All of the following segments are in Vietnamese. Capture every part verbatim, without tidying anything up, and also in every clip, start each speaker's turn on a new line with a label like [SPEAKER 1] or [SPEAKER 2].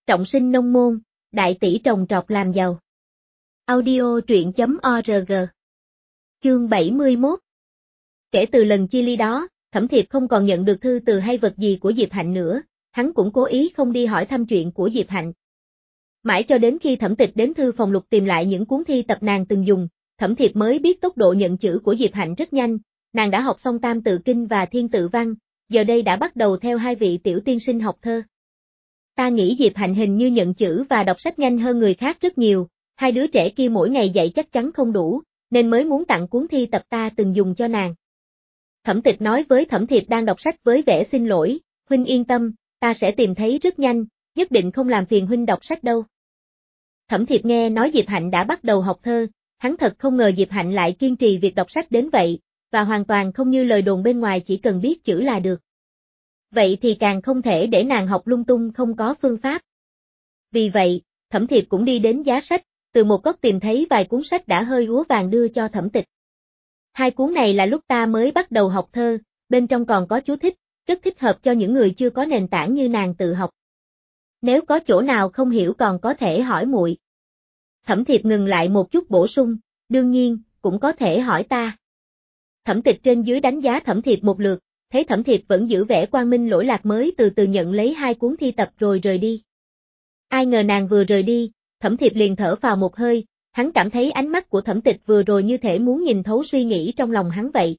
[SPEAKER 1] Trọng sinh nông môn, đại tỷ trồng trọt làm giàu. Audio truyện chấm org. Chương bảy mươi mốt. Kể từ lần chia ly đó, Thẩm Thiệp không còn nhận được thư từ hay vật gì của Diệp Hạnh nữa, hắn cũng cố ý không đi hỏi thăm chuyện của Diệp Hạnh. Mãi cho đến khi Thẩm Tịch đến thư phòng lục tìm lại những cuốn thi tập nàng từng dùng, Thẩm Thiệp mới biết tốc độ nhận chữ của Diệp Hạnh rất nhanh, nàng đã học xong Tam Tự Kinh và Thiên Tự Văn, giờ đây đã bắt đầu theo hai vị tiểu tiên sinh học thơ. Ta nghĩ Diệp Hạnh hình như nhận chữ và đọc sách nhanh hơn người khác rất nhiều, hai đứa trẻ kia mỗi ngày dạy chắc chắn không đủ, nên mới muốn tặng cuốn thi tập ta từng dùng cho nàng. Thẩm Tịch nói với Thẩm Thiệp đang đọc sách với vẻ xin lỗi, huynh yên tâm, ta sẽ tìm thấy rất nhanh, nhất định không làm phiền huynh đọc sách đâu. Thẩm Thiệp nghe nói Diệp Hạnh đã bắt đầu học thơ, hắn thật không ngờ Diệp Hạnh lại kiên trì việc đọc sách đến vậy, và hoàn toàn không như lời đồn bên ngoài chỉ cần biết chữ là được. Vậy thì càng không thể để nàng học lung tung không có phương pháp. Vì vậy, Thẩm Thiệp cũng đi đến giá sách, từ một góc tìm thấy vài cuốn sách đã hơi úa vàng đưa cho Thẩm Tịch. Hai cuốn này là lúc ta mới bắt đầu học thơ, bên trong còn có chú thích, rất thích hợp cho những người chưa có nền tảng như nàng tự học. Nếu có chỗ nào không hiểu còn có thể hỏi muội. Thẩm Thiệp ngừng lại một chút bổ sung, đương nhiên, cũng có thể hỏi ta. Thẩm Tịch trên dưới đánh giá Thẩm Thiệp một lượt, thấy Thẩm Thiệp vẫn giữ vẻ quang minh lỗi lạc mới từ từ nhận lấy hai cuốn thi tập rồi rời đi. Ai ngờ nàng vừa rời đi, Thẩm Thiệp liền thở phào một hơi, hắn cảm thấy ánh mắt của Thẩm Tịch vừa rồi như thể muốn nhìn thấu suy nghĩ trong lòng hắn vậy.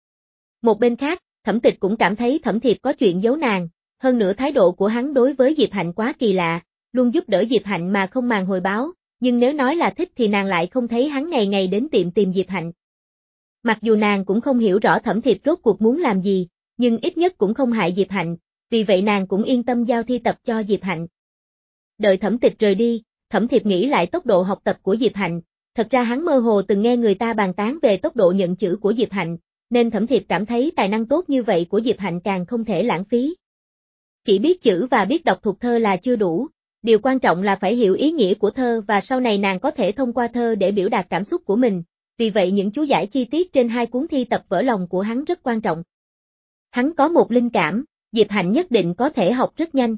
[SPEAKER 1] Một bên khác, Thẩm Tịch cũng cảm thấy Thẩm Thiệp có chuyện giấu nàng, hơn nữa thái độ của hắn đối với Diệp Hạnh quá kỳ lạ, luôn giúp đỡ Diệp Hạnh mà không màng hồi báo, nhưng nếu nói là thích thì nàng lại không thấy hắn ngày ngày đến tiệm tìm Diệp Hạnh. Mặc dù nàng cũng không hiểu rõ Thẩm Thiệp rốt cuộc muốn làm gì, nhưng ít nhất cũng không hại Diệp Hạnh, vì vậy nàng cũng yên tâm giao thi tập cho Diệp Hạnh. Đợi Thẩm Tịch rời đi, Thẩm Thiệp nghĩ lại tốc độ học tập của Diệp Hạnh, thật ra hắn mơ hồ từng nghe người ta bàn tán về tốc độ nhận chữ của Diệp Hạnh, nên Thẩm Thiệp cảm thấy tài năng tốt như vậy của Diệp Hạnh càng không thể lãng phí. Chỉ biết chữ và biết đọc thuộc thơ là chưa đủ, điều quan trọng là phải hiểu ý nghĩa của thơ và sau này nàng có thể thông qua thơ để biểu đạt cảm xúc của mình, vì vậy những chú giải chi tiết trên hai cuốn thi tập vỡ lòng của hắn rất quan trọng. Hắn có một linh cảm, Diệp Hạnh nhất định có thể học rất nhanh.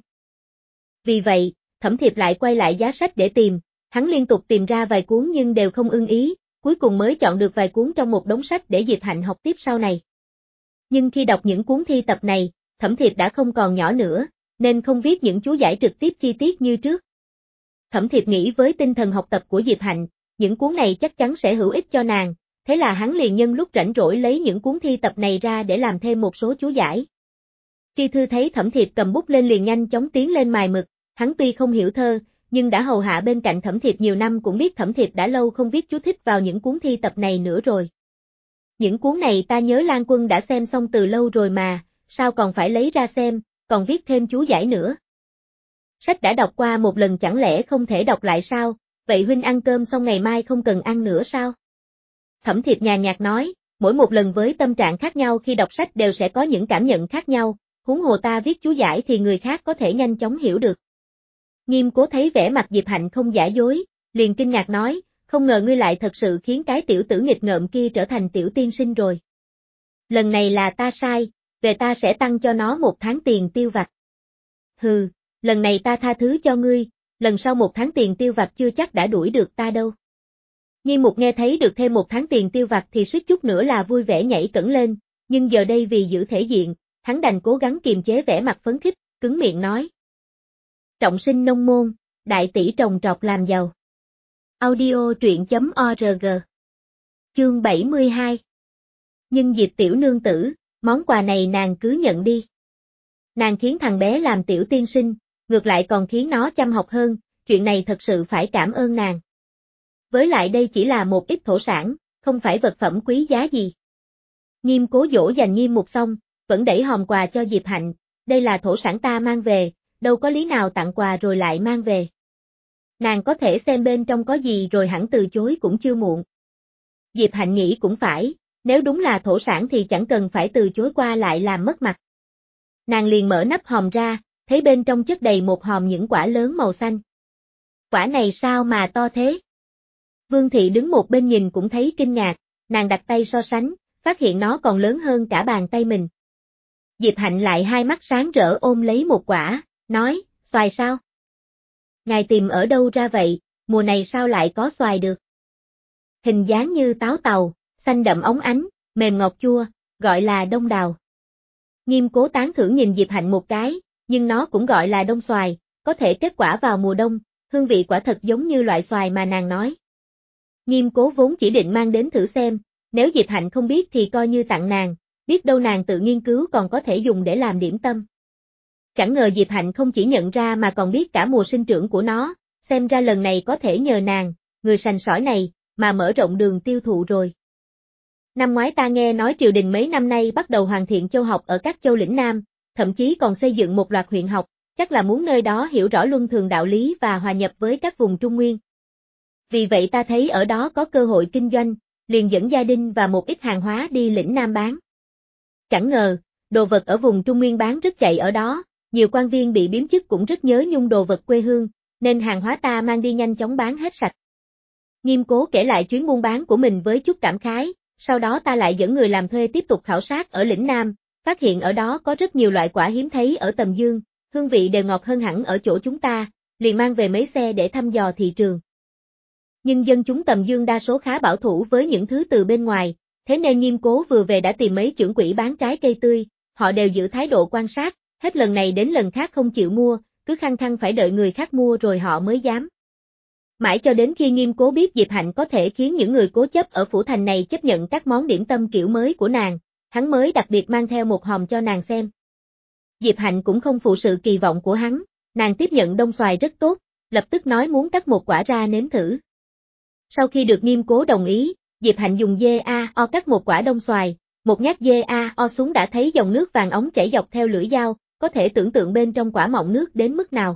[SPEAKER 1] Vì vậy, Thẩm Thiệp lại quay lại giá sách để tìm, hắn liên tục tìm ra vài cuốn nhưng đều không ưng ý, cuối cùng mới chọn được vài cuốn trong một đống sách để Diệp Hạnh học tiếp sau này. Nhưng khi đọc những cuốn thi tập này, Thẩm Thiệp đã không còn nhỏ nữa, nên không viết những chú giải trực tiếp chi tiết như trước. Thẩm Thiệp nghĩ với tinh thần học tập của Diệp Hạnh, những cuốn này chắc chắn sẽ hữu ích cho nàng, thế là hắn liền nhân lúc rảnh rỗi lấy những cuốn thi tập này ra để làm thêm một số chú giải. Tri Thư thấy Thẩm Thiệp cầm bút lên liền nhanh chóng tiến lên mài mực, hắn tuy không hiểu thơ, nhưng đã hầu hạ bên cạnh Thẩm Thiệp nhiều năm cũng biết Thẩm Thiệp đã lâu không viết chú thích vào những cuốn thi tập này nữa rồi. Những cuốn này ta nhớ Lan Quân đã xem xong từ lâu rồi mà, sao còn phải lấy ra xem, còn viết thêm chú giải nữa. Sách đã đọc qua một lần chẳng lẽ không thể đọc lại sao, vậy huynh ăn cơm xong ngày mai không cần ăn nữa sao? Thẩm Thiệp nhàn nhạt nói, mỗi một lần với tâm trạng khác nhau khi đọc sách đều sẽ có những cảm nhận khác nhau, huống hồ ta viết chú giải thì người khác có thể nhanh chóng hiểu được. Nghiêm Cố thấy vẻ mặt Diệp Hạnh không giả dối, liền kinh ngạc nói, không ngờ ngươi lại thật sự khiến cái tiểu tử nghịch ngợm kia trở thành tiểu tiên sinh rồi. Lần này là ta sai, về ta sẽ tăng cho nó một tháng tiền tiêu vặt. Hừ, lần này ta tha thứ cho ngươi, lần sau một tháng tiền tiêu vặt chưa chắc đã đuổi được ta đâu. Nghiêm Mục nghe thấy được thêm một tháng tiền tiêu vặt thì suýt chút nữa là vui vẻ nhảy cẫng lên, nhưng giờ đây vì giữ thể diện, hắn đành cố gắng kiềm chế vẻ mặt phấn khích, cứng miệng nói. Trọng sinh nông môn, đại tỷ trồng trọt làm giàu. Audio truyện chấm org. Chương bảy mươi hai. Nhưng Diệp tiểu nương tử, món quà này nàng cứ nhận đi. Nàng khiến thằng bé làm tiểu tiên sinh, ngược lại còn khiến nó chăm học hơn, chuyện này thật sự phải cảm ơn nàng. Với lại đây chỉ là một ít thổ sản, không phải vật phẩm quý giá gì. Nghiêm Cố dỗ dành Nghiêm Mục xong, vẫn đẩy hòm quà cho Diệp Hạnh, đây là thổ sản ta mang về, đâu có lý nào tặng quà rồi lại mang về. Nàng có thể xem bên trong có gì rồi hẳn từ chối cũng chưa muộn. Diệp Hạnh nghĩ cũng phải, nếu đúng là thổ sản thì chẳng cần phải từ chối qua lại làm mất mặt. Nàng liền mở nắp hòm ra, thấy bên trong chất đầy một hòm những quả lớn màu xanh. Quả này sao mà to thế? Vương Thị đứng một bên nhìn cũng thấy kinh ngạc, nàng đặt tay so sánh, phát hiện nó còn lớn hơn cả bàn tay mình. Diệp Hạnh lại hai mắt sáng rỡ ôm lấy một quả, nói, xoài sao? ngài tìm ở đâu ra vậy, mùa này sao lại có xoài được? Hình dáng như táo tàu, xanh đậm óng ánh, mềm ngọt chua, gọi là đông đào. Nghiêm Cố tán thưởng nhìn Diệp Hạnh một cái, nhưng nó cũng gọi là đông xoài, có thể kết quả vào mùa đông, hương vị quả thật giống như loại xoài mà nàng nói. Nghiêm Cố vốn chỉ định mang đến thử xem, nếu Diệp Hạnh không biết thì coi như tặng nàng, biết đâu nàng tự nghiên cứu còn có thể dùng để làm điểm tâm. Chẳng ngờ Diệp Hạnh không chỉ nhận ra mà còn biết cả mùa sinh trưởng của nó, xem ra lần này có thể nhờ nàng, người sành sỏi này, mà mở rộng đường tiêu thụ rồi. Năm ngoái ta nghe nói triều đình mấy năm nay bắt đầu hoàn thiện châu học ở các châu lĩnh Nam, thậm chí còn xây dựng một loạt huyện học, chắc là muốn nơi đó hiểu rõ luân thường đạo lý và hòa nhập với các vùng Trung Nguyên. Vì vậy ta thấy ở đó có cơ hội kinh doanh, liền dẫn gia đình và một ít hàng hóa đi lĩnh Nam bán. Chẳng ngờ, đồ vật ở vùng Trung Nguyên bán rất chạy ở đó, nhiều quan viên bị biếm chức cũng rất nhớ nhung đồ vật quê hương, nên hàng hóa ta mang đi nhanh chóng bán hết sạch. Nghiêm Cố kể lại chuyến buôn bán của mình với chút cảm khái, sau đó ta lại dẫn người làm thuê tiếp tục khảo sát ở lĩnh Nam, phát hiện ở đó có rất nhiều loại quả hiếm thấy ở Tầm Dương, hương vị đều ngọt hơn hẳn ở chỗ chúng ta, liền mang về mấy xe để thăm dò thị trường. Nhưng dân chúng Tầm Dương đa số khá bảo thủ với những thứ từ bên ngoài, thế nên Nghiêm Cố vừa về đã tìm mấy chưởng quỹ bán trái cây tươi, họ đều giữ thái độ quan sát, hết lần này đến lần khác không chịu mua, cứ khăng khăng phải đợi người khác mua rồi họ mới dám. Mãi cho đến khi Nghiêm Cố biết Diệp Hạnh có thể khiến những người cố chấp ở phủ thành này chấp nhận các món điểm tâm kiểu mới của nàng, hắn mới đặc biệt mang theo một hòm cho nàng xem. Diệp Hạnh cũng không phụ sự kỳ vọng của hắn, nàng tiếp nhận đông xoài rất tốt, lập tức nói muốn cắt một quả ra nếm thử. Sau khi được Nghiêm Cố đồng ý, Diệp Hạnh dùng dê a o cắt một quả đông xoài, một nhát dê a o xuống đã thấy dòng nước vàng óng chảy dọc theo lưỡi dao, có thể tưởng tượng bên trong quả mọng nước đến mức nào.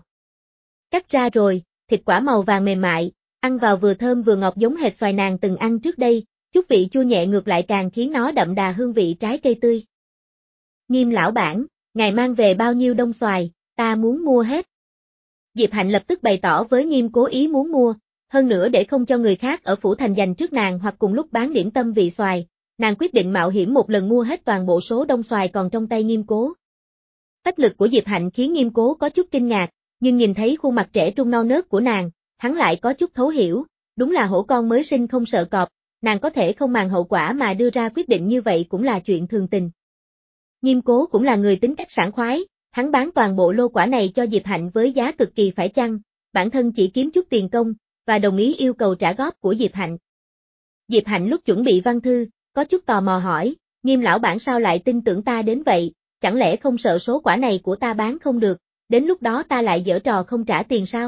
[SPEAKER 1] Cắt ra rồi, thịt quả màu vàng mềm mại, ăn vào vừa thơm vừa ngọt giống hệt xoài nàng từng ăn trước đây, chút vị chua nhẹ ngược lại càng khiến nó đậm đà hương vị trái cây tươi. Nghiêm lão bản, ngài mang về bao nhiêu đông xoài, ta muốn mua hết. Diệp Hạnh lập tức bày tỏ với Nghiêm Cố ý muốn mua, hơn nữa để không cho người khác ở phủ thành giành trước nàng hoặc cùng lúc bán điểm tâm vị xoài, nàng quyết định mạo hiểm một lần mua hết toàn bộ số đông xoài còn trong tay Nghiêm Cố. Phách lực của Diệp Hạnh khiến Nghiêm Cố có chút kinh ngạc, nhưng nhìn thấy khuôn mặt trẻ trung non nớt của nàng, hắn lại có chút thấu hiểu, đúng là hổ con mới sinh không sợ cọp, nàng có thể không màng hậu quả mà đưa ra quyết định như vậy cũng là chuyện thường tình. Nghiêm Cố cũng là người tính cách sảng khoái, hắn bán toàn bộ lô quả này cho Diệp Hạnh với giá cực kỳ phải chăng, bản thân chỉ kiếm chút tiền công, và đồng ý yêu cầu trả góp của Diệp Hạnh. Diệp Hạnh lúc chuẩn bị văn thư, có chút tò mò hỏi, Nghiêm lão bản sao lại tin tưởng ta đến vậy, chẳng lẽ không sợ số quả này của ta bán không được, đến lúc đó ta lại giở trò không trả tiền sao?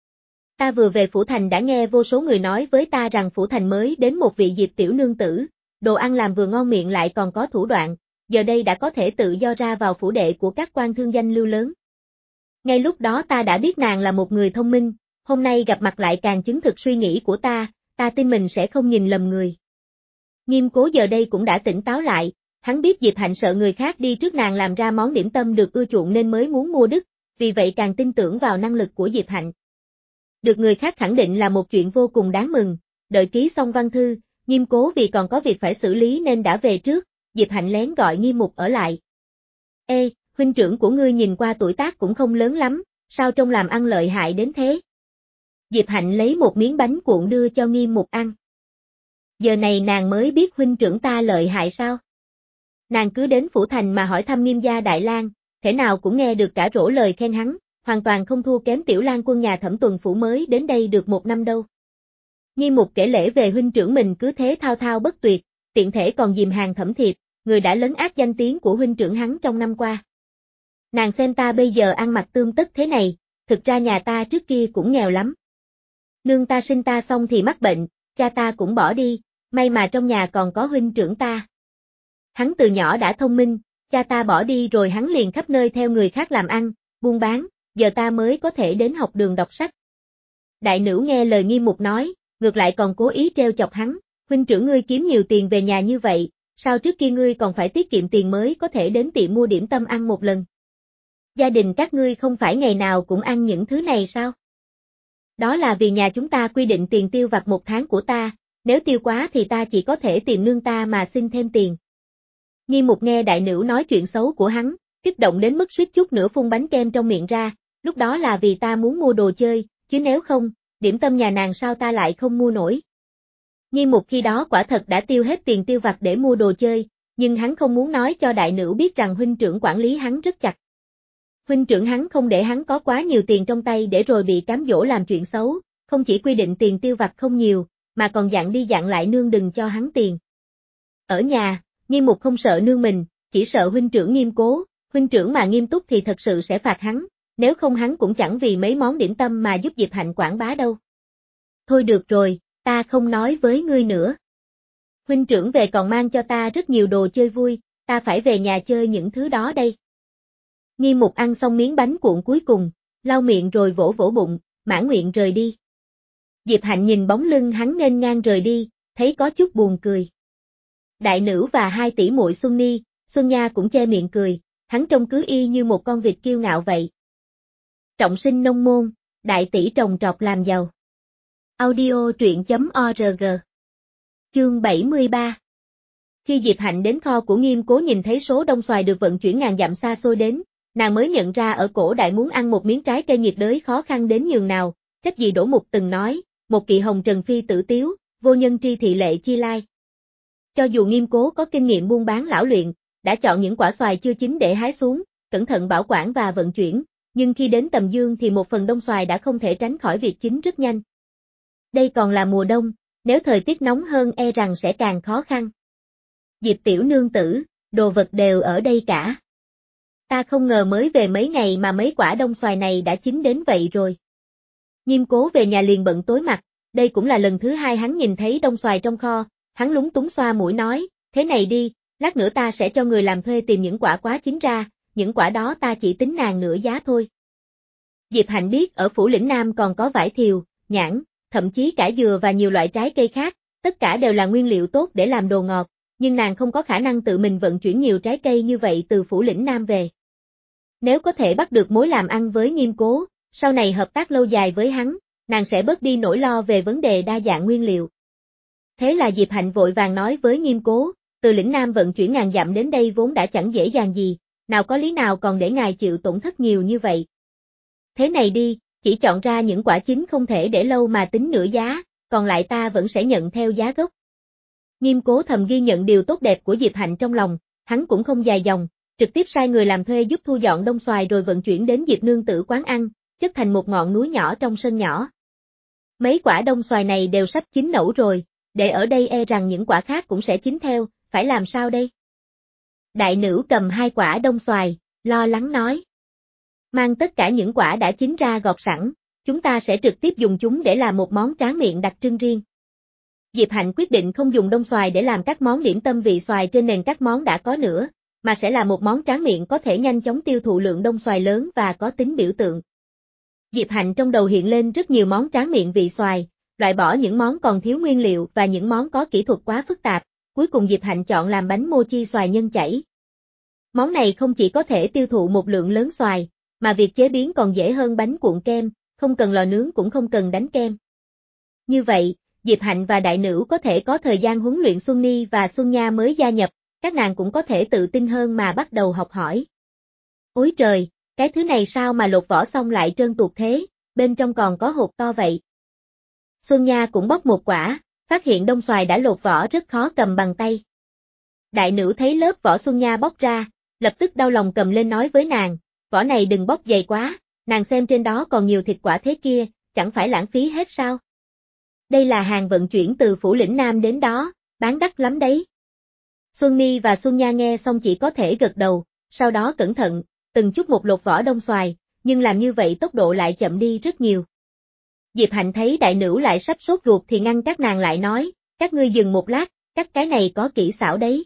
[SPEAKER 1] Ta vừa về phủ thành đã nghe vô số người nói với ta rằng phủ thành mới đến một vị Diệp tiểu nương tử, đồ ăn làm vừa ngon miệng lại còn có thủ đoạn, giờ đây đã có thể tự do ra vào phủ đệ của các quan thương danh lưu lớn. Ngay lúc đó ta đã biết nàng là một người thông minh, hôm nay gặp mặt lại càng chứng thực suy nghĩ của ta, ta tin mình sẽ không nhìn lầm người. Nghiêm Cố giờ đây cũng đã tỉnh táo lại, hắn biết Diệp Hạnh sợ người khác đi trước nàng làm ra món điểm tâm được ưa chuộng nên mới muốn mua đứt, vì vậy càng tin tưởng vào năng lực của Diệp Hạnh. Được người khác khẳng định là một chuyện vô cùng đáng mừng, đợi ký xong văn thư, Nghiêm Cố vì còn có việc phải xử lý nên đã về trước, Diệp Hạnh lén gọi Nghiêm Mục ở lại. Ê, huynh trưởng của ngươi nhìn qua tuổi tác cũng không lớn lắm, sao trông làm ăn lợi hại đến thế? Diệp Hạnh lấy một miếng bánh cuộn đưa cho Nghiêm Mục ăn. Giờ này nàng mới biết huynh trưởng ta lợi hại sao? Nàng cứ đến phủ thành mà hỏi thăm Nghiêm gia Đại Lang, thể nào cũng nghe được cả rổ lời khen hắn, hoàn toàn không thua kém tiểu lang quân nhà Thẩm Tuần phủ mới đến đây được một năm đâu. Nghiêm Mục kể lễ về huynh trưởng mình cứ thế thao thao bất tuyệt, tiện thể còn dìm hàng Thẩm Thiệp, người đã lấn át danh tiếng của huynh trưởng hắn trong năm qua. Nàng xem ta bây giờ ăn mặc tươm tất thế này, thực ra nhà ta trước kia cũng nghèo lắm. Nương ta sinh ta xong thì mắc bệnh, cha ta cũng bỏ đi, may mà trong nhà còn có huynh trưởng ta. Hắn từ nhỏ đã thông minh, cha ta bỏ đi rồi hắn liền khắp nơi theo người khác làm ăn, buôn bán, giờ ta mới có thể đến học đường đọc sách. Đại Nữu nghe lời Nghiêm Mục nói, ngược lại còn cố ý trêu chọc hắn, huynh trưởng ngươi kiếm nhiều tiền về nhà như vậy, sao trước kia ngươi còn phải tiết kiệm tiền mới có thể đến tiệm mua điểm tâm ăn một lần? Gia đình các ngươi không phải ngày nào cũng ăn những thứ này sao? Đó là vì nhà chúng ta quy định tiền tiêu vặt một tháng của ta, nếu tiêu quá thì ta chỉ có thể tìm nương ta mà xin thêm tiền. Nghiêm Mục nghe Đại Nữu nói chuyện xấu của hắn, kích động đến mức suýt chút nữa phun bánh kem trong miệng ra, lúc đó là vì ta muốn mua đồ chơi, chứ nếu không, điểm tâm nhà nàng sao ta lại không mua nổi. Nghiêm Mục khi đó quả thật đã tiêu hết tiền tiêu vặt để mua đồ chơi, nhưng hắn không muốn nói cho đại nữ biết rằng huynh trưởng quản lý hắn rất chặt. Huynh trưởng hắn không để hắn có quá nhiều tiền trong tay để rồi bị cám dỗ làm chuyện xấu, không chỉ quy định tiền tiêu vặt không nhiều, mà còn dặn đi dặn lại nương đừng cho hắn tiền. Ở nhà, Nghiêm Mục không sợ nương mình, chỉ sợ huynh trưởng nghiêm cố, huynh trưởng mà nghiêm túc thì thật sự sẽ phạt hắn, nếu không hắn cũng chẳng vì mấy món điểm tâm mà giúp Diệp Hạnh quảng bá đâu. Thôi được rồi, ta không nói với ngươi nữa. Huynh trưởng về còn mang cho ta rất nhiều đồ chơi vui, ta phải về nhà chơi những thứ đó đây. Nghiêm Mục ăn xong miếng bánh cuộn cuối cùng, lau miệng rồi vỗ vỗ bụng, mãn nguyện rời đi. Diệp Hạnh nhìn bóng lưng hắn nghênh ngang rời đi, thấy có chút buồn cười. Đại nữ và hai tỷ muội Xuân Ni, Xuân Nha cũng che miệng cười, hắn trông cứ y như một con vịt kiêu ngạo vậy. Trọng sinh nông môn, đại tỷ trồng trọt làm giàu. Audio truyện chấm org. Chương bảy mươi ba. Khi Diệp Hạnh đến kho của Nghiêm Cố nhìn thấy số đông xoài được vận chuyển ngàn dặm xa xôi đến, nàng mới nhận ra ở cổ đại muốn ăn một miếng trái cây nhiệt đới khó khăn đến nhường nào, trách gì Đỗ Mục từng nói, một kỵ hồng trần phi tử tiếu, vô nhân tri thị lệ chi lai. Cho dù Nghiêm Cố có kinh nghiệm buôn bán lão luyện, đã chọn những quả xoài chưa chín để hái xuống, cẩn thận bảo quản và vận chuyển, nhưng khi đến tầm dương thì một phần đông xoài đã không thể tránh khỏi việc chín rất nhanh. Đây còn là mùa đông, nếu thời tiết nóng hơn e rằng sẽ càng khó khăn. Diệp tiểu nương tử, đồ vật đều ở đây cả. Ta không ngờ mới về mấy ngày mà mấy quả đông xoài này đã chín đến vậy rồi. Nghiêm Cố về nhà liền bận tối mặt, đây cũng là lần thứ hai hắn nhìn thấy đông xoài trong kho, hắn lúng túng xoa mũi nói, thế này đi, lát nữa ta sẽ cho người làm thuê tìm những quả quá chín ra, những quả đó ta chỉ tính nàng nửa giá thôi. Diệp Hạnh biết ở phủ lĩnh Nam còn có vải thiều, nhãn, thậm chí cả dừa và nhiều loại trái cây khác, tất cả đều là nguyên liệu tốt để làm đồ ngọt, nhưng nàng không có khả năng tự mình vận chuyển nhiều trái cây như vậy từ phủ lĩnh Nam về. Nếu có thể bắt được mối làm ăn với Nghiêm Cố, sau này hợp tác lâu dài với hắn, nàng sẽ bớt đi nỗi lo về vấn đề đa dạng nguyên liệu. Thế là Diệp Hạnh vội vàng nói với Nghiêm Cố, từ lĩnh Nam vận chuyển ngàn dặm đến đây vốn đã chẳng dễ dàng gì, nào có lý nào còn để ngài chịu tổn thất nhiều như vậy. Thế này đi, chỉ chọn ra những quả chín không thể để lâu mà tính nửa giá, còn lại ta vẫn sẽ nhận theo giá gốc. Nghiêm Cố thầm ghi nhận điều tốt đẹp của Diệp Hạnh trong lòng, hắn cũng không dài dòng, trực tiếp sai người làm thuê giúp thu dọn đông xoài rồi vận chuyển đến Diệp nương tử quán ăn, chất thành một ngọn núi nhỏ trong sân nhỏ. Mấy quả đông xoài này đều sắp chín nẩu rồi, để ở đây e rằng những quả khác cũng sẽ chín theo, phải làm sao đây? Đại nữ cầm hai quả đông xoài, lo lắng nói. Mang tất cả những quả đã chín ra gọt sẵn, chúng ta sẽ trực tiếp dùng chúng để làm một món tráng miệng đặc trưng riêng. Diệp Hạnh quyết định không dùng đông xoài để làm các món điểm tâm vị xoài trên nền các món đã có nữa, mà sẽ là một món tráng miệng có thể nhanh chóng tiêu thụ lượng đông xoài lớn và có tính biểu tượng. Diệp Hạnh trong đầu hiện lên rất nhiều món tráng miệng vị xoài, loại bỏ những món còn thiếu nguyên liệu và những món có kỹ thuật quá phức tạp, cuối cùng Diệp Hạnh chọn làm bánh mochi xoài nhân chảy. Món này không chỉ có thể tiêu thụ một lượng lớn xoài, mà việc chế biến còn dễ hơn bánh cuộn kem, không cần lò nướng cũng không cần đánh kem. Như vậy, Diệp Hạnh và đại nữ có thể có thời gian huấn luyện Xuân Ni và Xuân Nha mới gia nhập, các nàng cũng có thể tự tin hơn mà bắt đầu học hỏi. Ôi trời, cái thứ này sao mà lột vỏ xong lại trơn tuột thế, bên trong còn có hột to vậy. Xuân Nha cũng bóc một quả, phát hiện đông xoài đã lột vỏ rất khó cầm bằng tay. Đại nữ thấy lớp vỏ Xuân Nha bóc ra, lập tức đau lòng cầm lên nói với nàng, vỏ này đừng bóc dày quá, nàng xem trên đó còn nhiều thịt quả thế kia, chẳng phải lãng phí hết sao? Đây là hàng vận chuyển từ phủ lĩnh Nam đến đó, bán đắt lắm đấy. Xuân Ni và Xuân Nha nghe xong chỉ có thể gật đầu, sau đó cẩn thận, từng chút một lột vỏ đông xoài, nhưng làm như vậy tốc độ lại chậm đi rất nhiều. Diệp Hạnh thấy đại nữ lại sắp sốt ruột thì ngăn các nàng lại nói, các ngươi dừng một lát, cắt cái này có kỹ xảo đấy.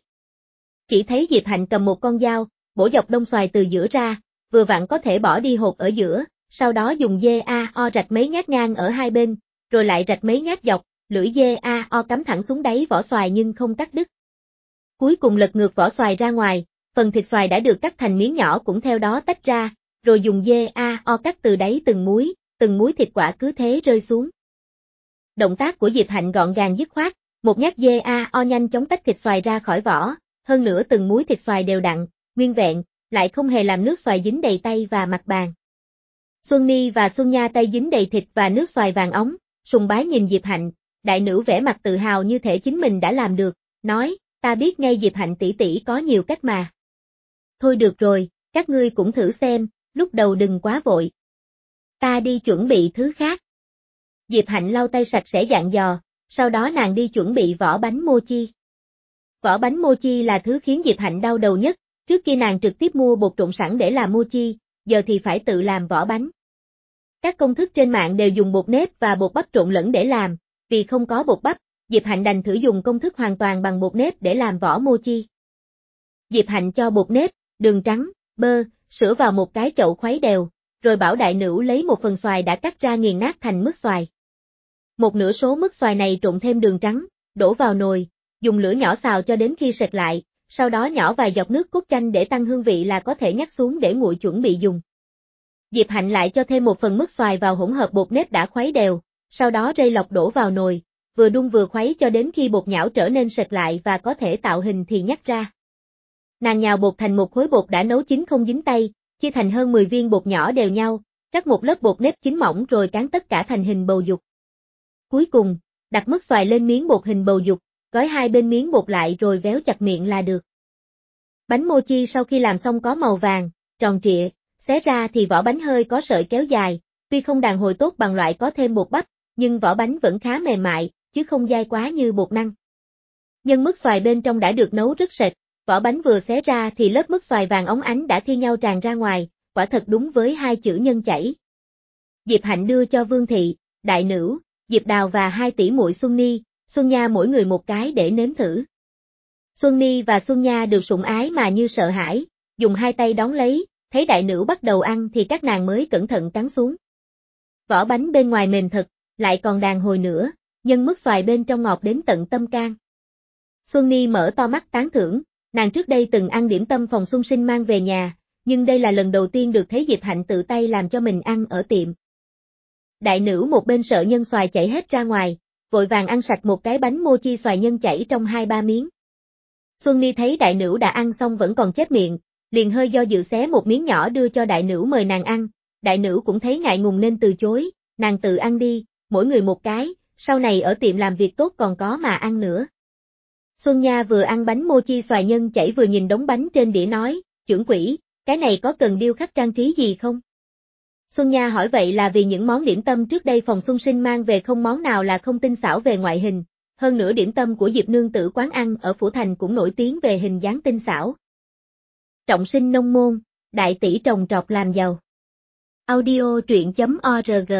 [SPEAKER 1] Chỉ thấy Diệp Hạnh cầm một con dao, bổ dọc đông xoài từ giữa ra, vừa vặn có thể bỏ đi hột ở giữa, sau đó dùng dê a o rạch mấy nhát ngang ở hai bên, rồi lại rạch mấy nhát dọc, lưỡi dê a o cắm thẳng xuống đáy vỏ xoài nhưng không cắt đứt. Cuối cùng lật ngược vỏ xoài ra ngoài, phần thịt xoài đã được cắt thành miếng nhỏ cũng theo đó tách ra, rồi dùng dê a o cắt từ đáy từng múi, từng múi thịt quả cứ thế rơi xuống. Động tác của Diệp Hạnh gọn gàng dứt khoát, một nhát dê a o nhanh chóng tách thịt xoài ra khỏi vỏ, hơn nữa từng múi thịt xoài đều đặn, nguyên vẹn, lại không hề làm nước xoài dính đầy tay và mặt bàn. Xuân Ni và Xuân Nha tay dính đầy thịt và nước xoài vàng óng, sùng bái nhìn Diệp Hạnh, đại nữ vẻ mặt tự hào như thể chính mình đã làm được, nói, ta biết ngay Diệp Hạnh tỷ tỷ có nhiều cách mà. Thôi được rồi, các ngươi cũng thử xem, lúc đầu đừng quá vội. Ta đi chuẩn bị thứ khác. Diệp Hạnh lau tay sạch sẽ dặn dò, sau đó nàng đi chuẩn bị vỏ bánh mochi. Vỏ bánh mochi là thứ khiến Diệp Hạnh đau đầu nhất, trước kia nàng trực tiếp mua bột trộn sẵn để làm mochi, giờ thì phải tự làm vỏ bánh. Các công thức trên mạng đều dùng bột nếp và bột bắp trộn lẫn để làm, vì không có bột bắp, Diệp Hạnh đành thử dùng công thức hoàn toàn bằng bột nếp để làm vỏ mochi. Diệp Hạnh cho bột nếp, đường trắng, bơ, sữa vào một cái chậu khuấy đều, rồi bảo đại nữ lấy một phần xoài đã cắt ra nghiền nát thành mứt xoài. Một nửa số mứt xoài này trộn thêm đường trắng, đổ vào nồi, dùng lửa nhỏ xào cho đến khi sệt lại, sau đó nhỏ vài giọt nước cốt chanh để tăng hương vị là có thể nhắc xuống để nguội chuẩn bị dùng. Diệp Hạnh lại cho thêm một phần mứt xoài vào hỗn hợp bột nếp đã khuấy đều, sau đó rây lọc đổ vào nồi, vừa đun vừa khuấy cho đến khi bột nhão trở nên sệt lại và có thể tạo hình thì nhắc ra. Nàng nhào bột thành một khối bột đã nấu chín không dính tay, chia thành hơn mười viên bột nhỏ đều nhau, rắc một lớp bột nếp chín mỏng rồi cán tất cả thành hình bầu dục. Cuối cùng, đặt mứt xoài lên miếng bột hình bầu dục, gói hai bên miếng bột lại rồi véo chặt miệng là được. Bánh mochi sau khi làm xong có màu vàng, tròn trịa, xé ra thì vỏ bánh hơi có sợi kéo dài, tuy không đàn hồi tốt bằng loại có thêm bột bắp, nhưng vỏ bánh vẫn khá mềm mại, chứ không dai quá như bột năng. Nhân mứt xoài bên trong đã được nấu rất sệt, vỏ bánh vừa xé ra thì lớp mứt xoài vàng óng ánh đã thi nhau tràn ra ngoài, quả thật đúng với hai chữ nhân chảy. Diệp Hạnh đưa cho Vương Thị, đại nữ, Diệp Đào và hai tỷ muội Xuân Ni, Xuân Nha mỗi người một cái để nếm thử. Xuân Ni và Xuân Nha được sủng ái mà như sợ hãi, dùng hai tay đón lấy, thấy đại nữ bắt đầu ăn thì các nàng mới cẩn thận cắn xuống. Vỏ bánh bên ngoài mềm thật, lại còn đàn hồi nữa, nhân mứt xoài bên trong ngọt đến tận tâm can. Xuân Ni mở to mắt tán thưởng, nàng trước đây từng ăn điểm tâm phòng Xuân Sinh mang về nhà, nhưng đây là lần đầu tiên được thấy Diệp Hạnh tự tay làm cho mình ăn ở tiệm. Đại nữ một bên sợ nhân xoài chảy hết ra ngoài, vội vàng ăn sạch một cái bánh mochi xoài nhân chảy trong hai ba miếng. Xuân Ni thấy đại nữ đã ăn xong vẫn còn chép miệng, liền hơi do dự xé một miếng nhỏ đưa cho đại nữ mời nàng ăn, đại nữ cũng thấy ngại ngùng nên từ chối, nàng tự ăn đi, mỗi người một cái, sau này ở tiệm làm việc tốt còn có mà ăn nữa. Xuân Nha vừa ăn bánh mochi xoài nhân chảy vừa nhìn đống bánh trên đĩa nói, trưởng quỹ, cái này có cần điêu khắc trang trí gì không? Xuân Nha hỏi vậy là vì những món điểm tâm trước đây phòng Xuân Sinh mang về không món nào là không tinh xảo về ngoại hình, hơn nữa điểm tâm của Diệp Nương Tử quán ăn ở Phủ Thành cũng nổi tiếng về hình dáng tinh xảo. Trọng sinh nông môn, đại tỷ trồng trọt làm giàu. Audio truyện chấm org.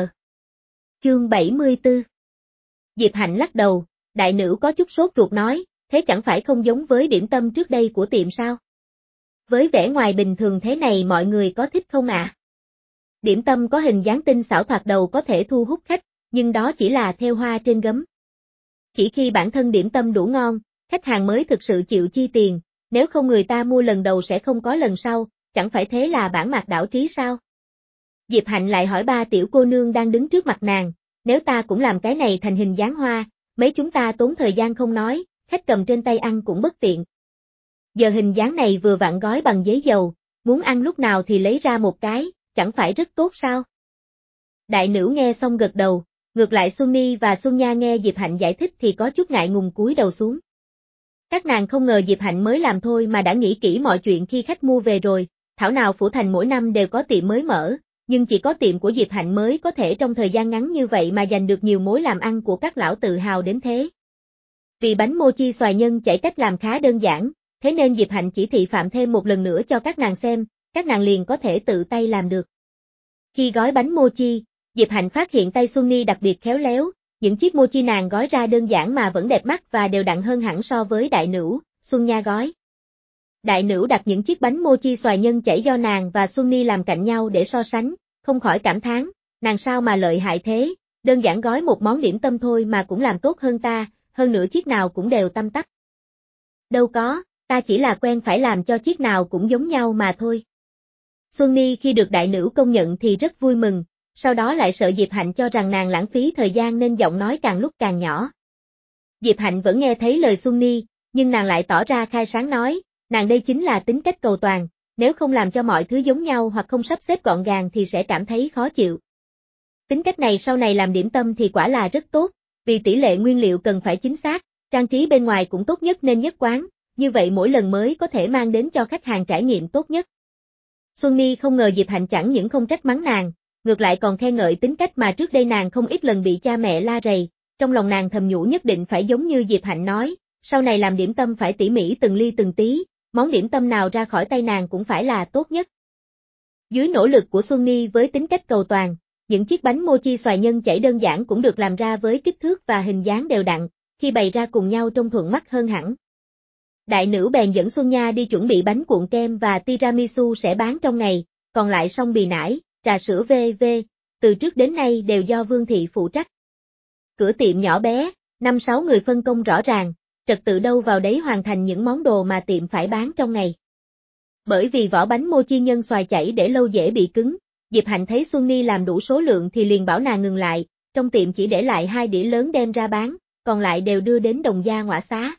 [SPEAKER 1] Chương bảy mươi tư. Diệp Hạnh lắc đầu, đại nữ có chút sốt ruột nói, thế chẳng phải không giống với điểm tâm trước đây của tiệm sao? Với vẻ ngoài bình thường thế này mọi người có thích không ạ? À? Điểm tâm có hình dáng tinh xảo thoạt đầu có thể thu hút khách, nhưng đó chỉ là thêu hoa trên gấm. Chỉ khi bản thân điểm tâm đủ ngon, khách hàng mới thực sự chịu chi tiền, nếu không người ta mua lần đầu sẽ không có lần sau, chẳng phải thế là bản mạc đảo trí sao? Diệp Hạnh lại hỏi ba tiểu cô nương đang đứng trước mặt nàng, nếu ta cũng làm cái này thành hình dáng hoa, mấy chúng ta tốn thời gian không nói, khách cầm trên tay ăn cũng bất tiện. Giờ hình dáng này vừa vặn gói bằng giấy dầu, muốn ăn lúc nào thì lấy ra một cái, chẳng phải rất tốt sao? Đại nữ nghe xong gật đầu, ngược lại Xuân Ni và Xuân Nha nghe Diệp Hạnh giải thích thì có chút ngại ngùng cúi đầu xuống. Các nàng không ngờ Diệp Hạnh mới làm thôi mà đã nghĩ kỹ mọi chuyện khi khách mua về rồi, thảo nào Phủ Thành mỗi năm đều có tiệm mới mở, nhưng chỉ có tiệm của Diệp Hạnh mới có thể trong thời gian ngắn như vậy mà giành được nhiều mối làm ăn của các lão tự hào đến thế. Vì bánh mochi xoài nhân chảy cách làm khá đơn giản, thế nên Diệp Hạnh chỉ thị phạm thêm một lần nữa cho các nàng xem, các nàng liền có thể tự tay làm được. Khi gói bánh mochi, Diệp Hạnh phát hiện tay Xuân Ni đặc biệt khéo léo, những chiếc mochi nàng gói ra đơn giản mà vẫn đẹp mắt và đều đặn hơn hẳn so với đại nữ, Xuân Nha gói. Đại nữ đặt những chiếc bánh mochi xoài nhân chảy do nàng và Xuân Ni làm cạnh nhau để so sánh, không khỏi cảm thán, nàng sao mà lợi hại thế, đơn giản gói một món điểm tâm thôi mà cũng làm tốt hơn ta, hơn nữa chiếc nào cũng đều tăm tắp. Đâu có, ta chỉ là quen phải làm cho chiếc nào cũng giống nhau mà thôi. Xuân Ni khi được đại nữ công nhận thì rất vui mừng, sau đó lại sợ Diệp Hạnh cho rằng nàng lãng phí thời gian nên giọng nói càng lúc càng nhỏ. Diệp Hạnh vẫn nghe thấy lời Xuân Ni, nhưng nàng lại tỏ ra khai sáng nói, nàng đây chính là tính cách cầu toàn, nếu không làm cho mọi thứ giống nhau hoặc không sắp xếp gọn gàng thì sẽ cảm thấy khó chịu. Tính cách này sau này làm điểm tâm thì quả là rất tốt, vì tỷ lệ nguyên liệu cần phải chính xác, trang trí bên ngoài cũng tốt nhất nên nhất quán, như vậy mỗi lần mới có thể mang đến cho khách hàng trải nghiệm tốt nhất. Xuân Ni không ngờ Diệp Hạnh chẳng những không trách mắng nàng, ngược lại còn khen ngợi tính cách mà trước đây nàng không ít lần bị cha mẹ la rầy, trong lòng nàng thầm nhủ nhất định phải giống như Diệp Hạnh nói, sau này làm điểm tâm phải tỉ mỉ từng ly từng tí, món điểm tâm nào ra khỏi tay nàng cũng phải là tốt nhất. Dưới nỗ lực của Xuân Ni với tính cách cầu toàn, những chiếc bánh mochi xoài nhân chảy đơn giản cũng được làm ra với kích thước và hình dáng đều đặn, khi bày ra cùng nhau trông thuận mắt hơn hẳn. Đại nữ bèn dẫn Xuân Nha đi chuẩn bị bánh cuộn kem và tiramisu sẽ bán trong ngày, còn lại song bì nải, trà sữa vân vân, từ trước đến nay đều do Vương Thị phụ trách. Cửa tiệm nhỏ bé, năm sáu người phân công rõ ràng, trật tự đâu vào đấy hoàn thành những món đồ mà tiệm phải bán trong ngày. Bởi vì vỏ bánh mochi nhân xoài chảy để lâu dễ bị cứng, Diệp Hạnh thấy Xuân Ni làm đủ số lượng thì liền bảo nàng ngừng lại, trong tiệm chỉ để lại hai đĩa lớn đem ra bán, còn lại đều đưa đến Đồng Gia Ngõa Xá.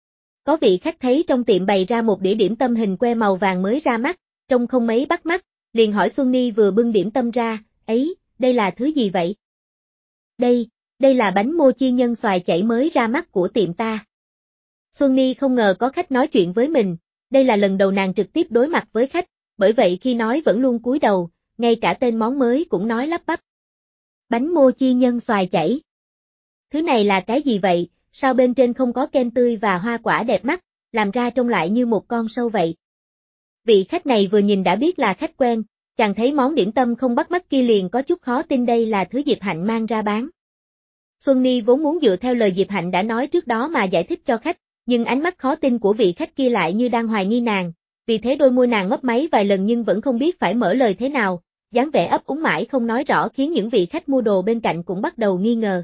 [SPEAKER 1] Có vị khách thấy trong tiệm bày ra một đĩa điểm tâm hình que màu vàng mới ra mắt, trông không mấy bắt mắt, liền hỏi Xuân Ni vừa bưng điểm tâm ra, ấy, đây là thứ gì vậy? Đây, đây là bánh mochi nhân xoài chảy mới ra mắt của tiệm ta. Xuân Ni không ngờ có khách nói chuyện với mình, đây là lần đầu nàng trực tiếp đối mặt với khách, bởi vậy khi nói vẫn luôn cúi đầu, ngay cả tên món mới cũng nói lắp bắp. Bánh mochi nhân xoài chảy. Thứ này là cái gì vậy, sao bên trên không có kem tươi và hoa quả đẹp mắt, làm ra trông lại như một con sâu vậy. Vị khách này vừa nhìn đã biết là khách quen, chàng thấy món điểm tâm không bắt mắt kia liền có chút khó tin đây là thứ Diệp Hạnh mang ra bán. Xuân Ni vốn muốn dựa theo lời Diệp Hạnh đã nói trước đó mà giải thích cho khách, nhưng ánh mắt khó tin của vị khách kia lại như đang hoài nghi nàng, vì thế đôi môi nàng mấp máy vài lần nhưng vẫn không biết phải mở lời thế nào, dáng vẻ ấp úng mãi không nói rõ khiến những vị khách mua đồ bên cạnh cũng bắt đầu nghi ngờ.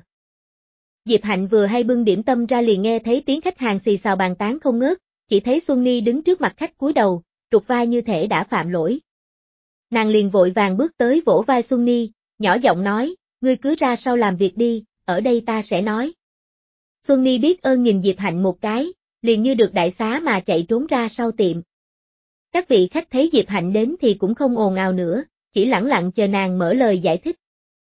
[SPEAKER 1] Diệp Hạnh vừa hay bưng điểm tâm ra liền nghe thấy tiếng khách hàng xì xào bàn tán không ngớt, chỉ thấy Xuân Ni đứng trước mặt khách cúi đầu, trục vai như thể đã phạm lỗi. Nàng liền vội vàng bước tới vỗ vai Xuân Ni, nhỏ giọng nói, ngươi cứ ra sau làm việc đi, ở đây ta sẽ nói. Xuân Ni biết ơn nhìn Diệp Hạnh một cái, liền như được đại xá mà chạy trốn ra sau tiệm. Các vị khách thấy Diệp Hạnh đến thì cũng không ồn ào nữa, chỉ lẳng lặng chờ nàng mở lời giải thích.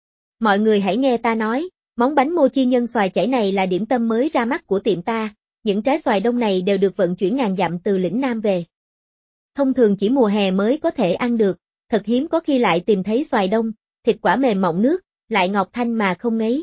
[SPEAKER 1] Mọi người hãy nghe ta nói, món bánh mochi nhân xoài chảy này là điểm tâm mới ra mắt của tiệm ta, những trái xoài đông này đều được vận chuyển ngàn dặm từ lĩnh Nam về. Thông thường chỉ mùa hè mới có thể ăn được, thật hiếm có khi lại tìm thấy xoài đông, thịt quả mềm mọng nước, lại ngọt thanh mà không ngấy.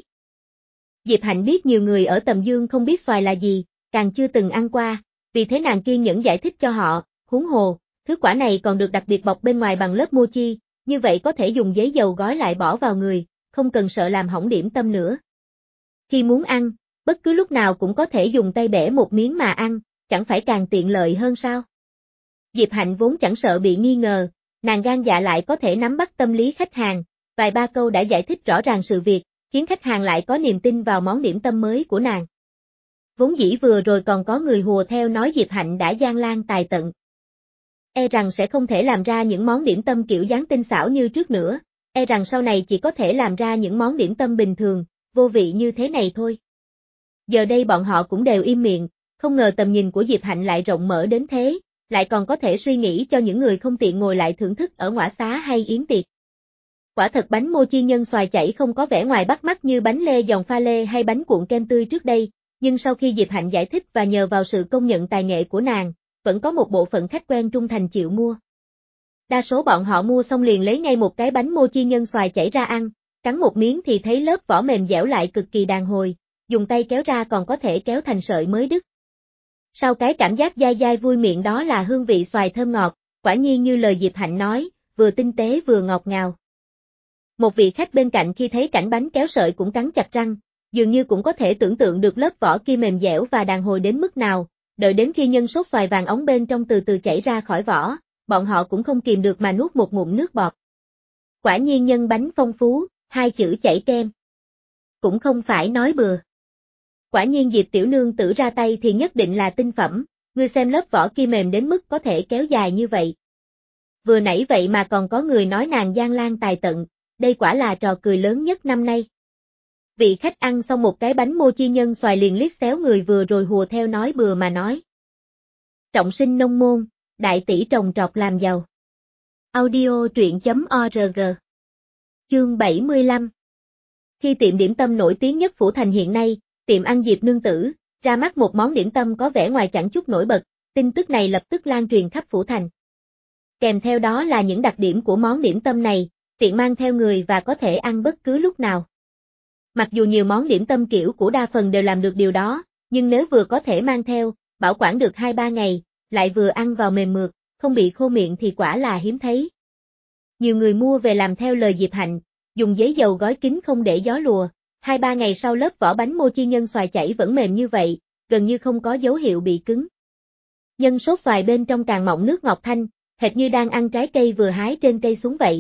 [SPEAKER 1] Diệp Hạnh biết nhiều người ở Tầm Dương không biết xoài là gì, càng chưa từng ăn qua, vì thế nàng kiên nhẫn giải thích cho họ, huống hồ, thứ quả này còn được đặc biệt bọc bên ngoài bằng lớp mochi, như vậy có thể dùng giấy dầu gói lại bỏ vào người, không cần sợ làm hỏng điểm tâm nữa. Khi muốn ăn, bất cứ lúc nào cũng có thể dùng tay bẻ một miếng mà ăn, chẳng phải càng tiện lợi hơn sao? Diệp Hạnh vốn chẳng sợ bị nghi ngờ, nàng gan dạ lại có thể nắm bắt tâm lý khách hàng, vài ba câu đã giải thích rõ ràng sự việc, khiến khách hàng lại có niềm tin vào món điểm tâm mới của nàng. Vốn dĩ vừa rồi còn có người hùa theo nói Diệp Hạnh đã gian lang tài tận. E rằng sẽ không thể làm ra những món điểm tâm kiểu dáng tinh xảo như trước nữa, e rằng sau này chỉ có thể làm ra những món điểm tâm bình thường, vô vị như thế này thôi. Giờ đây bọn họ cũng đều im miệng, không ngờ tầm nhìn của Diệp Hạnh lại rộng mở đến thế, lại còn có thể suy nghĩ cho những người không tiện ngồi lại thưởng thức ở ngõa xá hay yến tiệc. Quả thật bánh mochi nhân xoài chảy không có vẻ ngoài bắt mắt như bánh lê giòn pha lê hay bánh cuộn kem tươi trước đây, nhưng sau khi Diệp Hạnh giải thích và nhờ vào sự công nhận tài nghệ của nàng, vẫn có một bộ phận khách quen trung thành chịu mua. Đa số bọn họ mua xong liền lấy ngay một cái bánh mochi nhân xoài chảy ra ăn, cắn một miếng thì thấy lớp vỏ mềm dẻo lại cực kỳ đàn hồi, dùng tay kéo ra còn có thể kéo thành sợi mới đứt. Sau cái cảm giác dai dai vui miệng đó là hương vị xoài thơm ngọt, quả nhiên như lời Diệp Hạnh nói, vừa tinh tế vừa ngọt ngào. Một vị khách bên cạnh khi thấy cảnh bánh kéo sợi cũng cắn chặt răng, dường như cũng có thể tưởng tượng được lớp vỏ kia mềm dẻo và đàn hồi đến mức nào, đợi đến khi nhân sốt xoài vàng óng bên trong từ từ chảy ra khỏi vỏ, bọn họ cũng không kìm được mà nuốt một ngụm nước bọt. Quả nhiên nhân bánh phong phú, hai chữ chảy kem. Cũng không phải nói bừa. Quả nhiên Diệp tiểu nương tử ra tay thì nhất định là tinh phẩm, ngươi xem lớp vỏ kia mềm đến mức có thể kéo dài như vậy. Vừa nãy vậy mà còn có người nói nàng gian lang tài tận, đây quả là trò cười lớn nhất năm nay. Vị khách ăn xong một cái bánh mochi nhân xoài liền liếc xéo người vừa rồi hùa theo nói bừa mà nói. Trọng sinh nông môn, Đại tỷ trồng trọt làm giàu. Audio truyện chấm org. Chương bảy mươi lăm. Khi tiệm điểm tâm nổi tiếng nhất Phủ Thành hiện nay, tiệm ăn Diệp Nương Tử, ra mắt một món điểm tâm có vẻ ngoài chẳng chút nổi bật, tin tức này lập tức lan truyền khắp Phủ Thành. Kèm theo đó là những đặc điểm của món điểm tâm này, tiện mang theo người và có thể ăn bất cứ lúc nào. Mặc dù nhiều món điểm tâm kiểu cũ đa phần đều làm được điều đó, nhưng nếu vừa có thể mang theo, bảo quản được hai ba ngày, lại vừa ăn vào mềm mượt, không bị khô miệng thì quả là hiếm thấy. Nhiều người mua về làm theo lời Diệp Hạnh, dùng giấy dầu gói kín không để gió lùa, hai ba ngày sau lớp vỏ bánh mochi nhân xoài chảy vẫn mềm như vậy, gần như không có dấu hiệu bị cứng. Nhân sốt xoài bên trong càng mọng nước ngọt thanh, hệt như đang ăn trái cây vừa hái trên cây xuống vậy.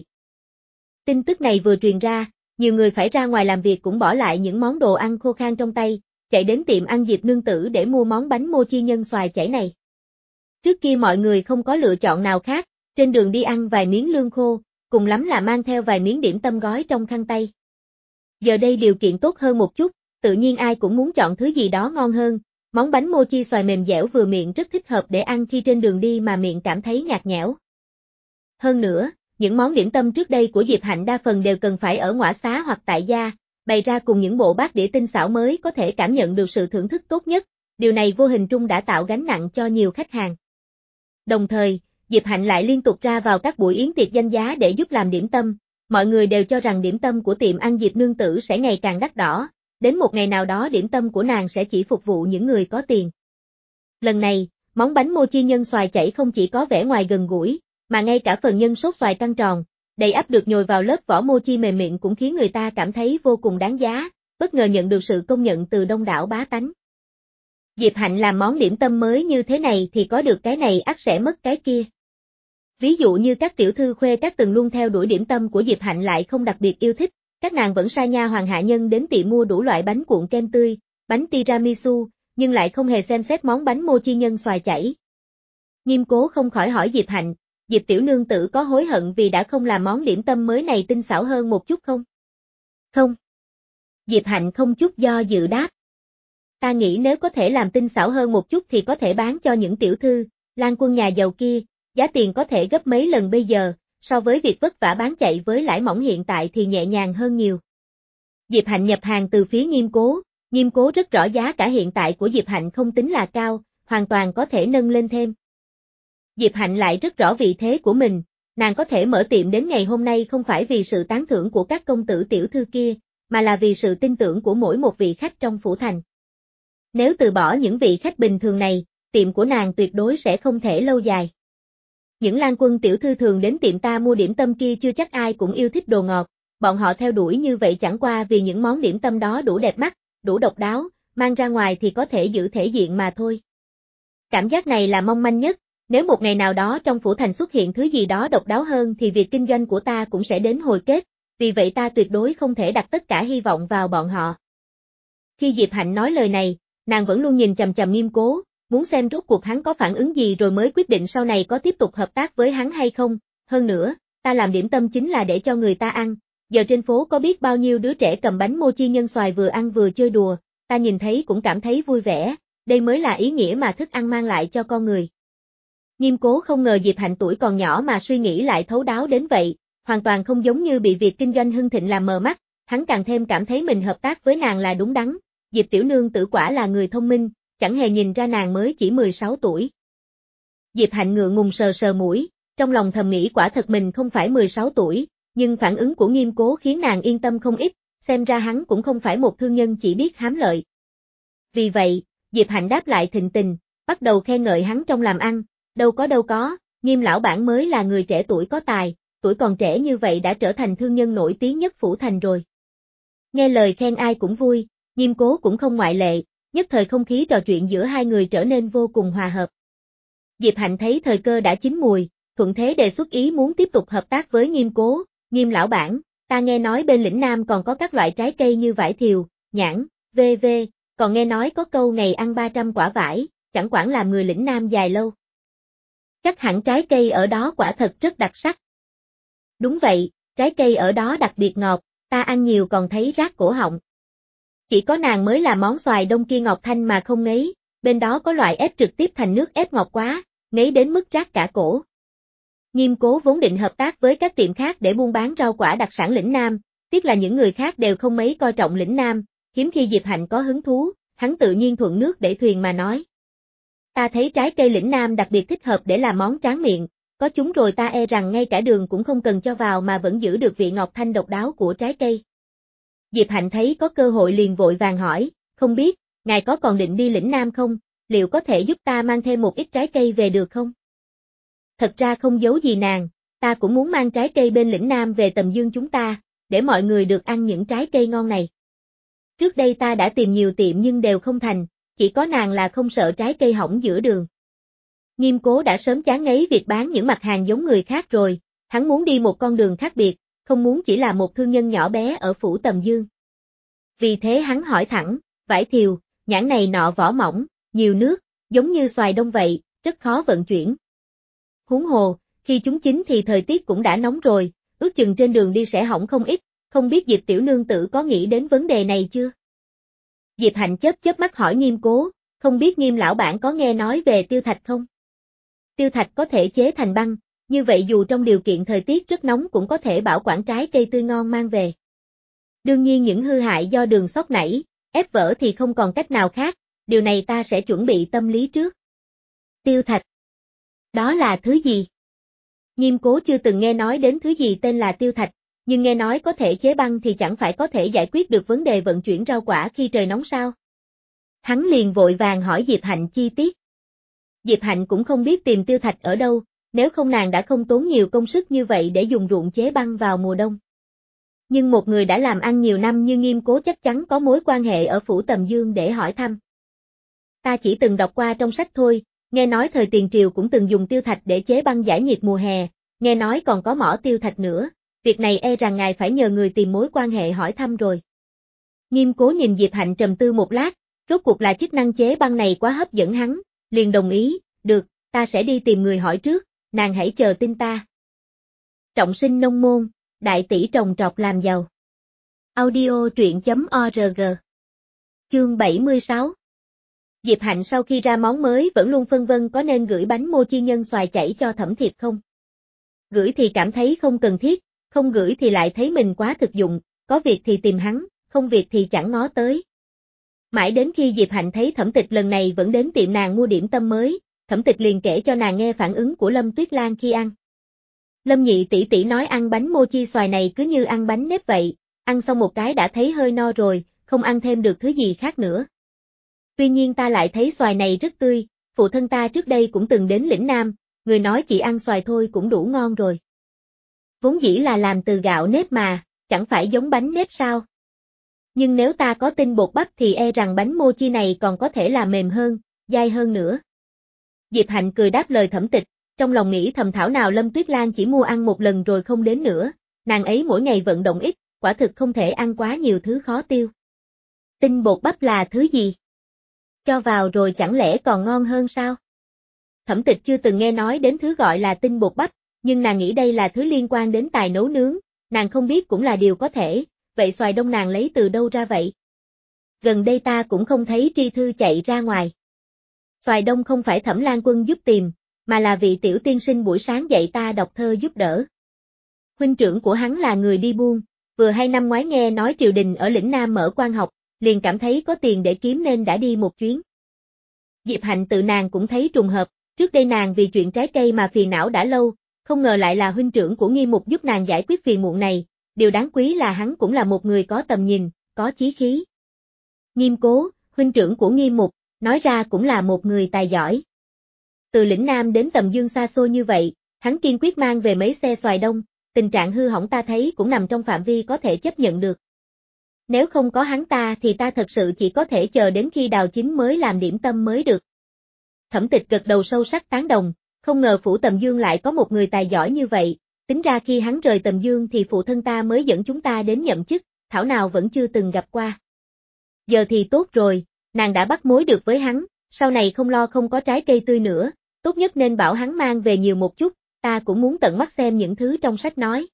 [SPEAKER 1] Tin tức này vừa truyền ra, nhiều người phải ra ngoài làm việc cũng bỏ lại những món đồ ăn khô khan trong tay, chạy đến tiệm ăn Diệp Nương Tử để mua món bánh mochi nhân xoài chảy này. Trước kia mọi người không có lựa chọn nào khác, trên đường đi ăn vài miếng lương khô, cùng lắm là mang theo vài miếng điểm tâm gói trong khăn tay. Giờ đây điều kiện tốt hơn một chút, tự nhiên ai cũng muốn chọn thứ gì đó ngon hơn, món bánh mochi xoài mềm dẻo vừa miệng rất thích hợp để ăn khi trên đường đi mà miệng cảm thấy nhạt nhẽo. Hơn nữa, những món điểm tâm trước đây của Diệp Hạnh đa phần đều cần phải ở ngõ xá hoặc tại gia, bày ra cùng những bộ bát đĩa tinh xảo mới có thể cảm nhận được sự thưởng thức tốt nhất, điều này vô hình trung đã tạo gánh nặng cho nhiều khách hàng. Đồng thời, Diệp Hạnh lại liên tục ra vào các buổi yến tiệc danh giá để giúp làm điểm tâm, mọi người đều cho rằng điểm tâm của tiệm ăn Diệp Nương Tử sẽ ngày càng đắt đỏ, đến một ngày nào đó điểm tâm của nàng sẽ chỉ phục vụ những người có tiền. Lần này, món bánh mochi nhân xoài chảy không chỉ có vẻ ngoài gần gũi, mà ngay cả phần nhân sốt xoài căng tròn, đầy ắp được nhồi vào lớp vỏ mochi mềm miệng cũng khiến người ta cảm thấy vô cùng đáng giá, bất ngờ nhận được sự công nhận từ đông đảo bá tánh. Diệp Hạnh làm món điểm tâm mới như thế này thì có được cái này ắt sẽ mất cái kia. Ví dụ như các tiểu thư khuê các từng luôn theo đuổi điểm tâm của Diệp Hạnh lại không đặc biệt yêu thích, các nàng vẫn sai nha hoàn hạ nhân đến tiệm mua đủ loại bánh cuộn kem tươi, bánh tiramisu, nhưng lại không hề xem xét món bánh mochi nhân xoài chảy. Nghiêm Cố không khỏi hỏi Diệp Hạnh, Diệp tiểu nương tử có hối hận vì đã không làm món điểm tâm mới này tinh xảo hơn một chút không? Không. Diệp Hạnh không chút do dự đáp. Ta nghĩ nếu có thể làm tinh xảo hơn một chút thì có thể bán cho những tiểu thư, lang quân nhà giàu kia, giá tiền có thể gấp mấy lần bây giờ, so với việc vất vả bán chạy với lãi mỏng hiện tại thì nhẹ nhàng hơn nhiều. Diệp Hạnh nhập hàng từ phía Nghiêm Cố, Nghiêm Cố rất rõ giá cả hiện tại của Diệp Hạnh không tính là cao, hoàn toàn có thể nâng lên thêm. Diệp Hạnh lại rất rõ vị thế của mình, nàng có thể mở tiệm đến ngày hôm nay không phải vì sự tán thưởng của các công tử tiểu thư kia, mà là vì sự tin tưởng của mỗi một vị khách trong Phủ Thành. Nếu từ bỏ những vị khách bình thường này, tiệm của nàng tuyệt đối sẽ không thể lâu dài. Những lang quân tiểu thư thường đến tiệm ta mua điểm tâm kia chưa chắc ai cũng yêu thích đồ ngọt, bọn họ theo đuổi như vậy chẳng qua vì những món điểm tâm đó đủ đẹp mắt, đủ độc đáo, mang ra ngoài thì có thể giữ thể diện mà thôi. Cảm giác này là mong manh nhất, nếu một ngày nào đó trong Phủ Thành xuất hiện thứ gì đó độc đáo hơn thì việc kinh doanh của ta cũng sẽ đến hồi kết, vì vậy ta tuyệt đối không thể đặt tất cả hy vọng vào bọn họ. Khi Diệp Hạnh nói lời này, nàng vẫn luôn nhìn chằm chằm Nghiêm Cố, muốn xem rốt cuộc hắn có phản ứng gì rồi mới quyết định sau này có tiếp tục hợp tác với hắn hay không, hơn nữa, ta làm điểm tâm chính là để cho người ta ăn, giờ trên phố có biết bao nhiêu đứa trẻ cầm bánh mochi nhân xoài vừa ăn vừa chơi đùa, ta nhìn thấy cũng cảm thấy vui vẻ, đây mới là ý nghĩa mà thức ăn mang lại cho con người. Nghiêm Cố không ngờ Diệp Hạnh tuổi còn nhỏ mà suy nghĩ lại thấu đáo đến vậy, hoàn toàn không giống như bị việc kinh doanh hưng thịnh làm mờ mắt, hắn càng thêm cảm thấy mình hợp tác với nàng là đúng đắn, Diệp tiểu nương tử quả là người thông minh, chẳng hề nhìn ra nàng mới chỉ mười sáu tuổi. Diệp Hạnh ngượng ngùng sờ sờ mũi, trong lòng thầm nghĩ quả thật mình không phải mười sáu tuổi, nhưng phản ứng của Nghiêm Cố khiến nàng yên tâm không ít, xem ra hắn cũng không phải một thương nhân chỉ biết hám lợi. Vì vậy, Diệp Hạnh đáp lại thịnh tình, bắt đầu khen ngợi hắn trong làm ăn, đâu có đâu có, Nghiêm lão bản mới là người trẻ tuổi có tài, tuổi còn trẻ như vậy đã trở thành thương nhân nổi tiếng nhất Phủ Thành rồi. Nghe lời khen ai cũng vui, Nghiêm Cố cũng không ngoại lệ, nhất thời không khí trò chuyện giữa hai người trở nên vô cùng hòa hợp. Diệp Hạnh thấy thời cơ đã chín mùi, thuận thế đề xuất ý muốn tiếp tục hợp tác với Nghiêm Cố, Nghiêm lão bản, ta nghe nói bên lĩnh Nam còn có các loại trái cây như vải thiều, nhãn, vân vân, còn nghe nói có câu ngày ăn ba trăm quả vải, chẳng quản làm người lĩnh Nam dài lâu. Chắc hẳn trái cây ở đó quả thật rất đặc sắc. Đúng vậy, trái cây ở đó đặc biệt ngọt, ta ăn nhiều còn thấy rát cổ họng. Chỉ có nàng mới là món xoài đông kia ngọt thanh mà không ngấy, bên đó có loại ép trực tiếp thành nước ép ngọt quá, ngấy đến mức rát cả cổ. Nghiêm Cố vốn định hợp tác với các tiệm khác để buôn bán rau quả đặc sản lĩnh Nam, tiếc là những người khác đều không mấy coi trọng lĩnh Nam, hiếm khi Diệp Hạnh có hứng thú, hắn tự nhiên thuận nước đẩy thuyền mà nói. Ta thấy trái cây lĩnh Nam đặc biệt thích hợp để làm món tráng miệng, có chúng rồi ta e rằng ngay cả đường cũng không cần cho vào mà vẫn giữ được vị ngọt thanh độc đáo của trái cây. Diệp Hạnh thấy có cơ hội liền vội vàng hỏi, không biết, ngài có còn định đi lĩnh Nam không, liệu có thể giúp ta mang thêm một ít trái cây về được không? Thật ra không giấu gì nàng, ta cũng muốn mang trái cây bên lĩnh Nam về Tầm Dương chúng ta, để mọi người được ăn những trái cây ngon này. Trước đây ta đã tìm nhiều tiệm nhưng đều không thành, chỉ có nàng là không sợ trái cây hỏng giữa đường. Nghiêm Cố đã sớm chán ngấy việc bán những mặt hàng giống người khác rồi, hắn muốn đi một con đường khác biệt, không muốn chỉ là một thương nhân nhỏ bé ở phủ Tầm Dương. Vì thế hắn hỏi thẳng, vải thiều, nhãn này nọ vỏ mỏng, nhiều nước, giống như xoài đông vậy, rất khó vận chuyển. Huống hồ, khi chúng chín thì thời tiết cũng đã nóng rồi, ước chừng trên đường đi sẽ hỏng không ít, không biết Diệp tiểu nương tử có nghĩ đến vấn đề này chưa? Diệp Hạnh chớp chớp mắt hỏi Nghiêm Cố, không biết Nghiêm lão bản có nghe nói về tiêu thạch không? Tiêu thạch có thể chế thành băng, như vậy dù trong điều kiện thời tiết rất nóng cũng có thể bảo quản trái cây tươi ngon mang về. Đương nhiên những hư hại do đường sốc nảy, ép vỡ thì không còn cách nào khác, điều này ta sẽ chuẩn bị tâm lý trước. Tiêu thạch. Đó là thứ gì? Nghiêm Cố chưa từng nghe nói đến thứ gì tên là tiêu thạch, nhưng nghe nói có thể chế băng thì chẳng phải có thể giải quyết được vấn đề vận chuyển rau quả khi trời nóng sao? Hắn liền vội vàng hỏi Diệp Hạnh chi tiết. Diệp Hạnh cũng không biết tìm tiêu thạch ở đâu, nếu không nàng đã không tốn nhiều công sức như vậy để dùng ruộng chế băng vào mùa đông. Nhưng một người đã làm ăn nhiều năm như Nghiêm Cố chắc chắn có mối quan hệ ở phủ Tầm Dương để hỏi thăm. Ta chỉ từng đọc qua trong sách thôi, nghe nói thời tiền triều cũng từng dùng tiêu thạch để chế băng giải nhiệt mùa hè, nghe nói còn có mỏ tiêu thạch nữa, việc này e rằng ngài phải nhờ người tìm mối quan hệ hỏi thăm rồi. Nghiêm Cố nhìn Diệp Hạnh trầm tư một lát, rốt cuộc là chức năng chế băng này quá hấp dẫn hắn, liền đồng ý, được, ta sẽ đi tìm người hỏi trước, nàng hãy chờ tin ta. Trọng sinh nông môn, đại tỷ trồng trọt làm giàu. Audio truyện chấm org. Chương bảy mươi sáu. Diệp Hạnh sau khi ra món mới vẫn luôn phân vân có nên gửi bánh mochi nhân xoài chảy cho Thẩm Thiệt không. Gửi thì cảm thấy không cần thiết, không gửi thì lại thấy mình quá thực dụng, có việc thì tìm hắn, không việc thì chẳng ngó tới. Mãi đến khi Diệp Hạnh thấy Thẩm Tịch lần này vẫn đến tiệm nàng mua điểm tâm mới, Thẩm Tịch liền kể cho nàng nghe phản ứng của Lâm Tuyết Lan khi ăn. Lâm nhị tỷ tỷ nói ăn bánh mochi xoài này cứ như ăn bánh nếp vậy, ăn xong một cái đã thấy hơi no rồi, không ăn thêm được thứ gì khác nữa. Tuy nhiên ta lại thấy xoài này rất tươi, phụ thân ta trước đây cũng từng đến lĩnh Nam, người nói chỉ ăn xoài thôi cũng đủ ngon rồi. Vốn dĩ là làm từ gạo nếp mà, chẳng phải giống bánh nếp sao? Nhưng nếu ta có tinh bột bắp thì e rằng bánh mochi này còn có thể là mềm hơn, dai hơn nữa. Diệp Hạnh cười đáp lời Thẩm Tịch, trong lòng nghĩ thầm thảo nào Lâm Tuyết Lan chỉ mua ăn một lần rồi không đến nữa, nàng ấy mỗi ngày vận động ít, quả thực không thể ăn quá nhiều thứ khó tiêu. Tinh bột bắp là thứ gì? Cho vào rồi chẳng lẽ còn ngon hơn sao? Thẩm Tịch chưa từng nghe nói đến thứ gọi là tinh bột bắp, nhưng nàng nghĩ đây là thứ liên quan đến tài nấu nướng, nàng không biết cũng là điều có thể, vậy xoài đông nàng lấy từ đâu ra vậy? Gần đây ta cũng không thấy tri thư chạy ra ngoài. Xoài đông không phải Thẩm Lan Quân giúp tìm, mà là vị tiểu tiên sinh buổi sáng dạy ta đọc thơ giúp đỡ. Huynh trưởng của hắn là người đi buôn, vừa hay năm ngoái nghe nói triều đình ở lĩnh Nam mở quan học, liền cảm thấy có tiền để kiếm nên đã đi một chuyến. Diệp Hạnh tự nàng cũng thấy trùng hợp, trước đây nàng vì chuyện trái cây mà phiền não đã lâu, không ngờ lại là huynh trưởng của Nghiêm Mục giúp nàng giải quyết phiền muộn này, điều đáng quý là hắn cũng là một người có tầm nhìn, có chí khí. Nghiêm Cố, huynh trưởng của Nghiêm Mục, nói ra cũng là một người tài giỏi. Từ lĩnh Nam đến Tầm Dương xa xôi như vậy, hắn kiên quyết mang về mấy xe xoài đông, tình trạng hư hỏng ta thấy cũng nằm trong phạm vi có thể chấp nhận được. Nếu không có hắn ta thì ta thật sự chỉ có thể chờ đến khi đào chín mới làm điểm tâm mới được. Thẩm Tịch gật đầu sâu sắc tán đồng, không ngờ phủ Tầm Dương lại có một người tài giỏi như vậy, tính ra khi hắn rời Tầm Dương thì phụ thân ta mới dẫn chúng ta đến nhậm chức, thảo nào vẫn chưa từng gặp qua. Giờ thì tốt rồi, nàng đã bắt mối được với hắn, sau này không lo không có trái cây tươi nữa, tốt nhất nên bảo hắn mang về nhiều một chút, ta cũng muốn tận mắt xem những thứ trong sách nói.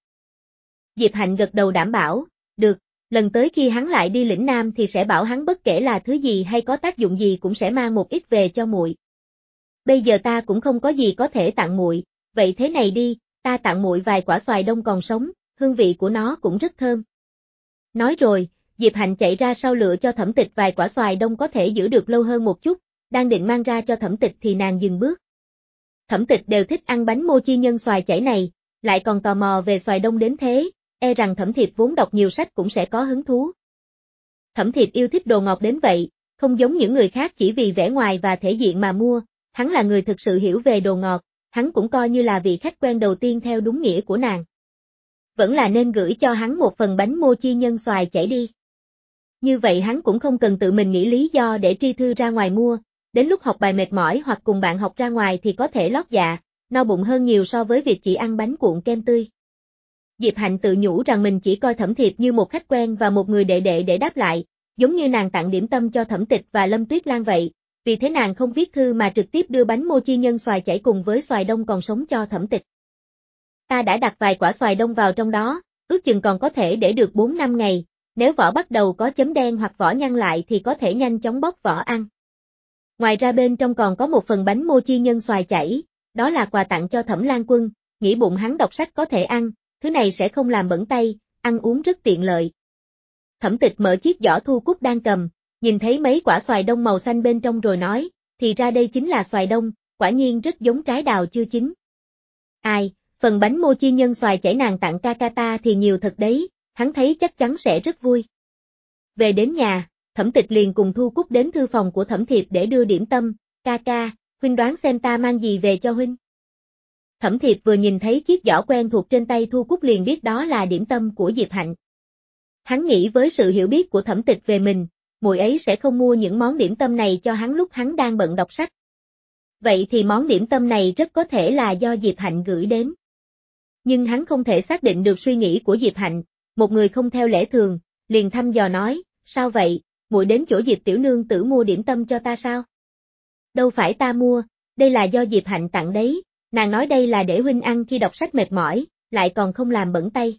[SPEAKER 1] Diệp Hạnh gật đầu đảm bảo, được, lần tới khi hắn lại đi lĩnh Nam thì sẽ bảo hắn bất kể là thứ gì hay có tác dụng gì cũng sẽ mang một ít về cho muội. bây giờ ta cũng không có gì có thể tặng muội, vậy thế này đi, ta tặng muội vài quả xoài đông còn sống, hương vị của nó cũng rất thơm. Nói rồi, Diệp Hạnh chạy ra sau lựa cho Thẩm Tịch vài quả xoài đông có thể giữ được lâu hơn một chút, đang định mang ra cho Thẩm Tịch thì nàng dừng bước. Thẩm Tịch đều thích ăn bánh mochi nhân xoài chảy này, lại còn tò mò về xoài đông đến thế, e rằng Thẩm Thiệp vốn đọc nhiều sách cũng sẽ có hứng thú. Thẩm Thiệp yêu thích đồ ngọt đến vậy, không giống những người khác chỉ vì vẻ ngoài và thể diện mà mua, hắn là người thực sự hiểu về đồ ngọt, hắn cũng coi như là vị khách quen đầu tiên theo đúng nghĩa của nàng. Vẫn là nên gửi cho hắn một phần bánh mochi nhân xoài chảy đi. Như vậy hắn cũng không cần tự mình nghĩ lý do để tri thư ra ngoài mua, đến lúc học bài mệt mỏi hoặc cùng bạn học ra ngoài thì có thể lót dạ, no bụng hơn nhiều so với việc chỉ ăn bánh cuộn kem tươi. Diệp Hạnh tự nhủ rằng mình chỉ coi Thẩm Thiệp như một khách quen và một người đệ đệ để đáp lại, giống như nàng tặng điểm tâm cho Thẩm Tịch và Lâm Tuyết Lan vậy, vì thế nàng không viết thư mà trực tiếp đưa bánh mochi nhân xoài chảy cùng với xoài đông còn sống cho Thẩm Tịch. Ta đã đặt vài quả xoài đông vào trong đó, ước chừng còn có thể để được bốn năm ngày, nếu vỏ bắt đầu có chấm đen hoặc vỏ nhăn lại thì có thể nhanh chóng bóc vỏ ăn. Ngoài ra bên trong còn có một phần bánh mochi nhân xoài chảy, đó là quà tặng cho Thẩm Lan Quân, nghĩ bụng hắn đọc sách có thể ăn, thứ này sẽ không làm bẩn tay, ăn uống rất tiện lợi. Thẩm Tịch mở chiếc giỏ Thu Cúc đang cầm, nhìn thấy mấy quả xoài đông màu xanh bên trong rồi nói, thì ra đây chính là xoài đông, quả nhiên rất giống trái đào chưa chín. Ai, phần bánh mochi nhân xoài chảy nàng tặng ca ca ta thì nhiều thật đấy, hắn thấy chắc chắn sẽ rất vui. Về đến nhà, Thẩm Tịch liền cùng Thu Cúc đến thư phòng của Thẩm Thiệp để đưa điểm tâm, ca ca, huynh đoán xem ta mang gì về cho huynh. Thẩm Thiệp vừa nhìn thấy chiếc giỏ quen thuộc trên tay Thu Cúc liền biết đó là điểm tâm của Diệp Hạnh. Hắn nghĩ với sự hiểu biết của Thẩm Tịch về mình, muội ấy sẽ không mua những món điểm tâm này cho hắn lúc hắn đang bận đọc sách. Vậy thì món điểm tâm này rất có thể là do Diệp Hạnh gửi đến. Nhưng hắn không thể xác định được suy nghĩ của Diệp Hạnh, một người không theo lẽ thường, liền thăm dò nói, sao vậy, muội đến chỗ Diệp tiểu nương tử mua điểm tâm cho ta sao? Đâu phải ta mua, đây là do Diệp Hạnh tặng đấy, nàng nói đây là để huynh ăn khi đọc sách mệt mỏi, lại còn không làm bẩn tay.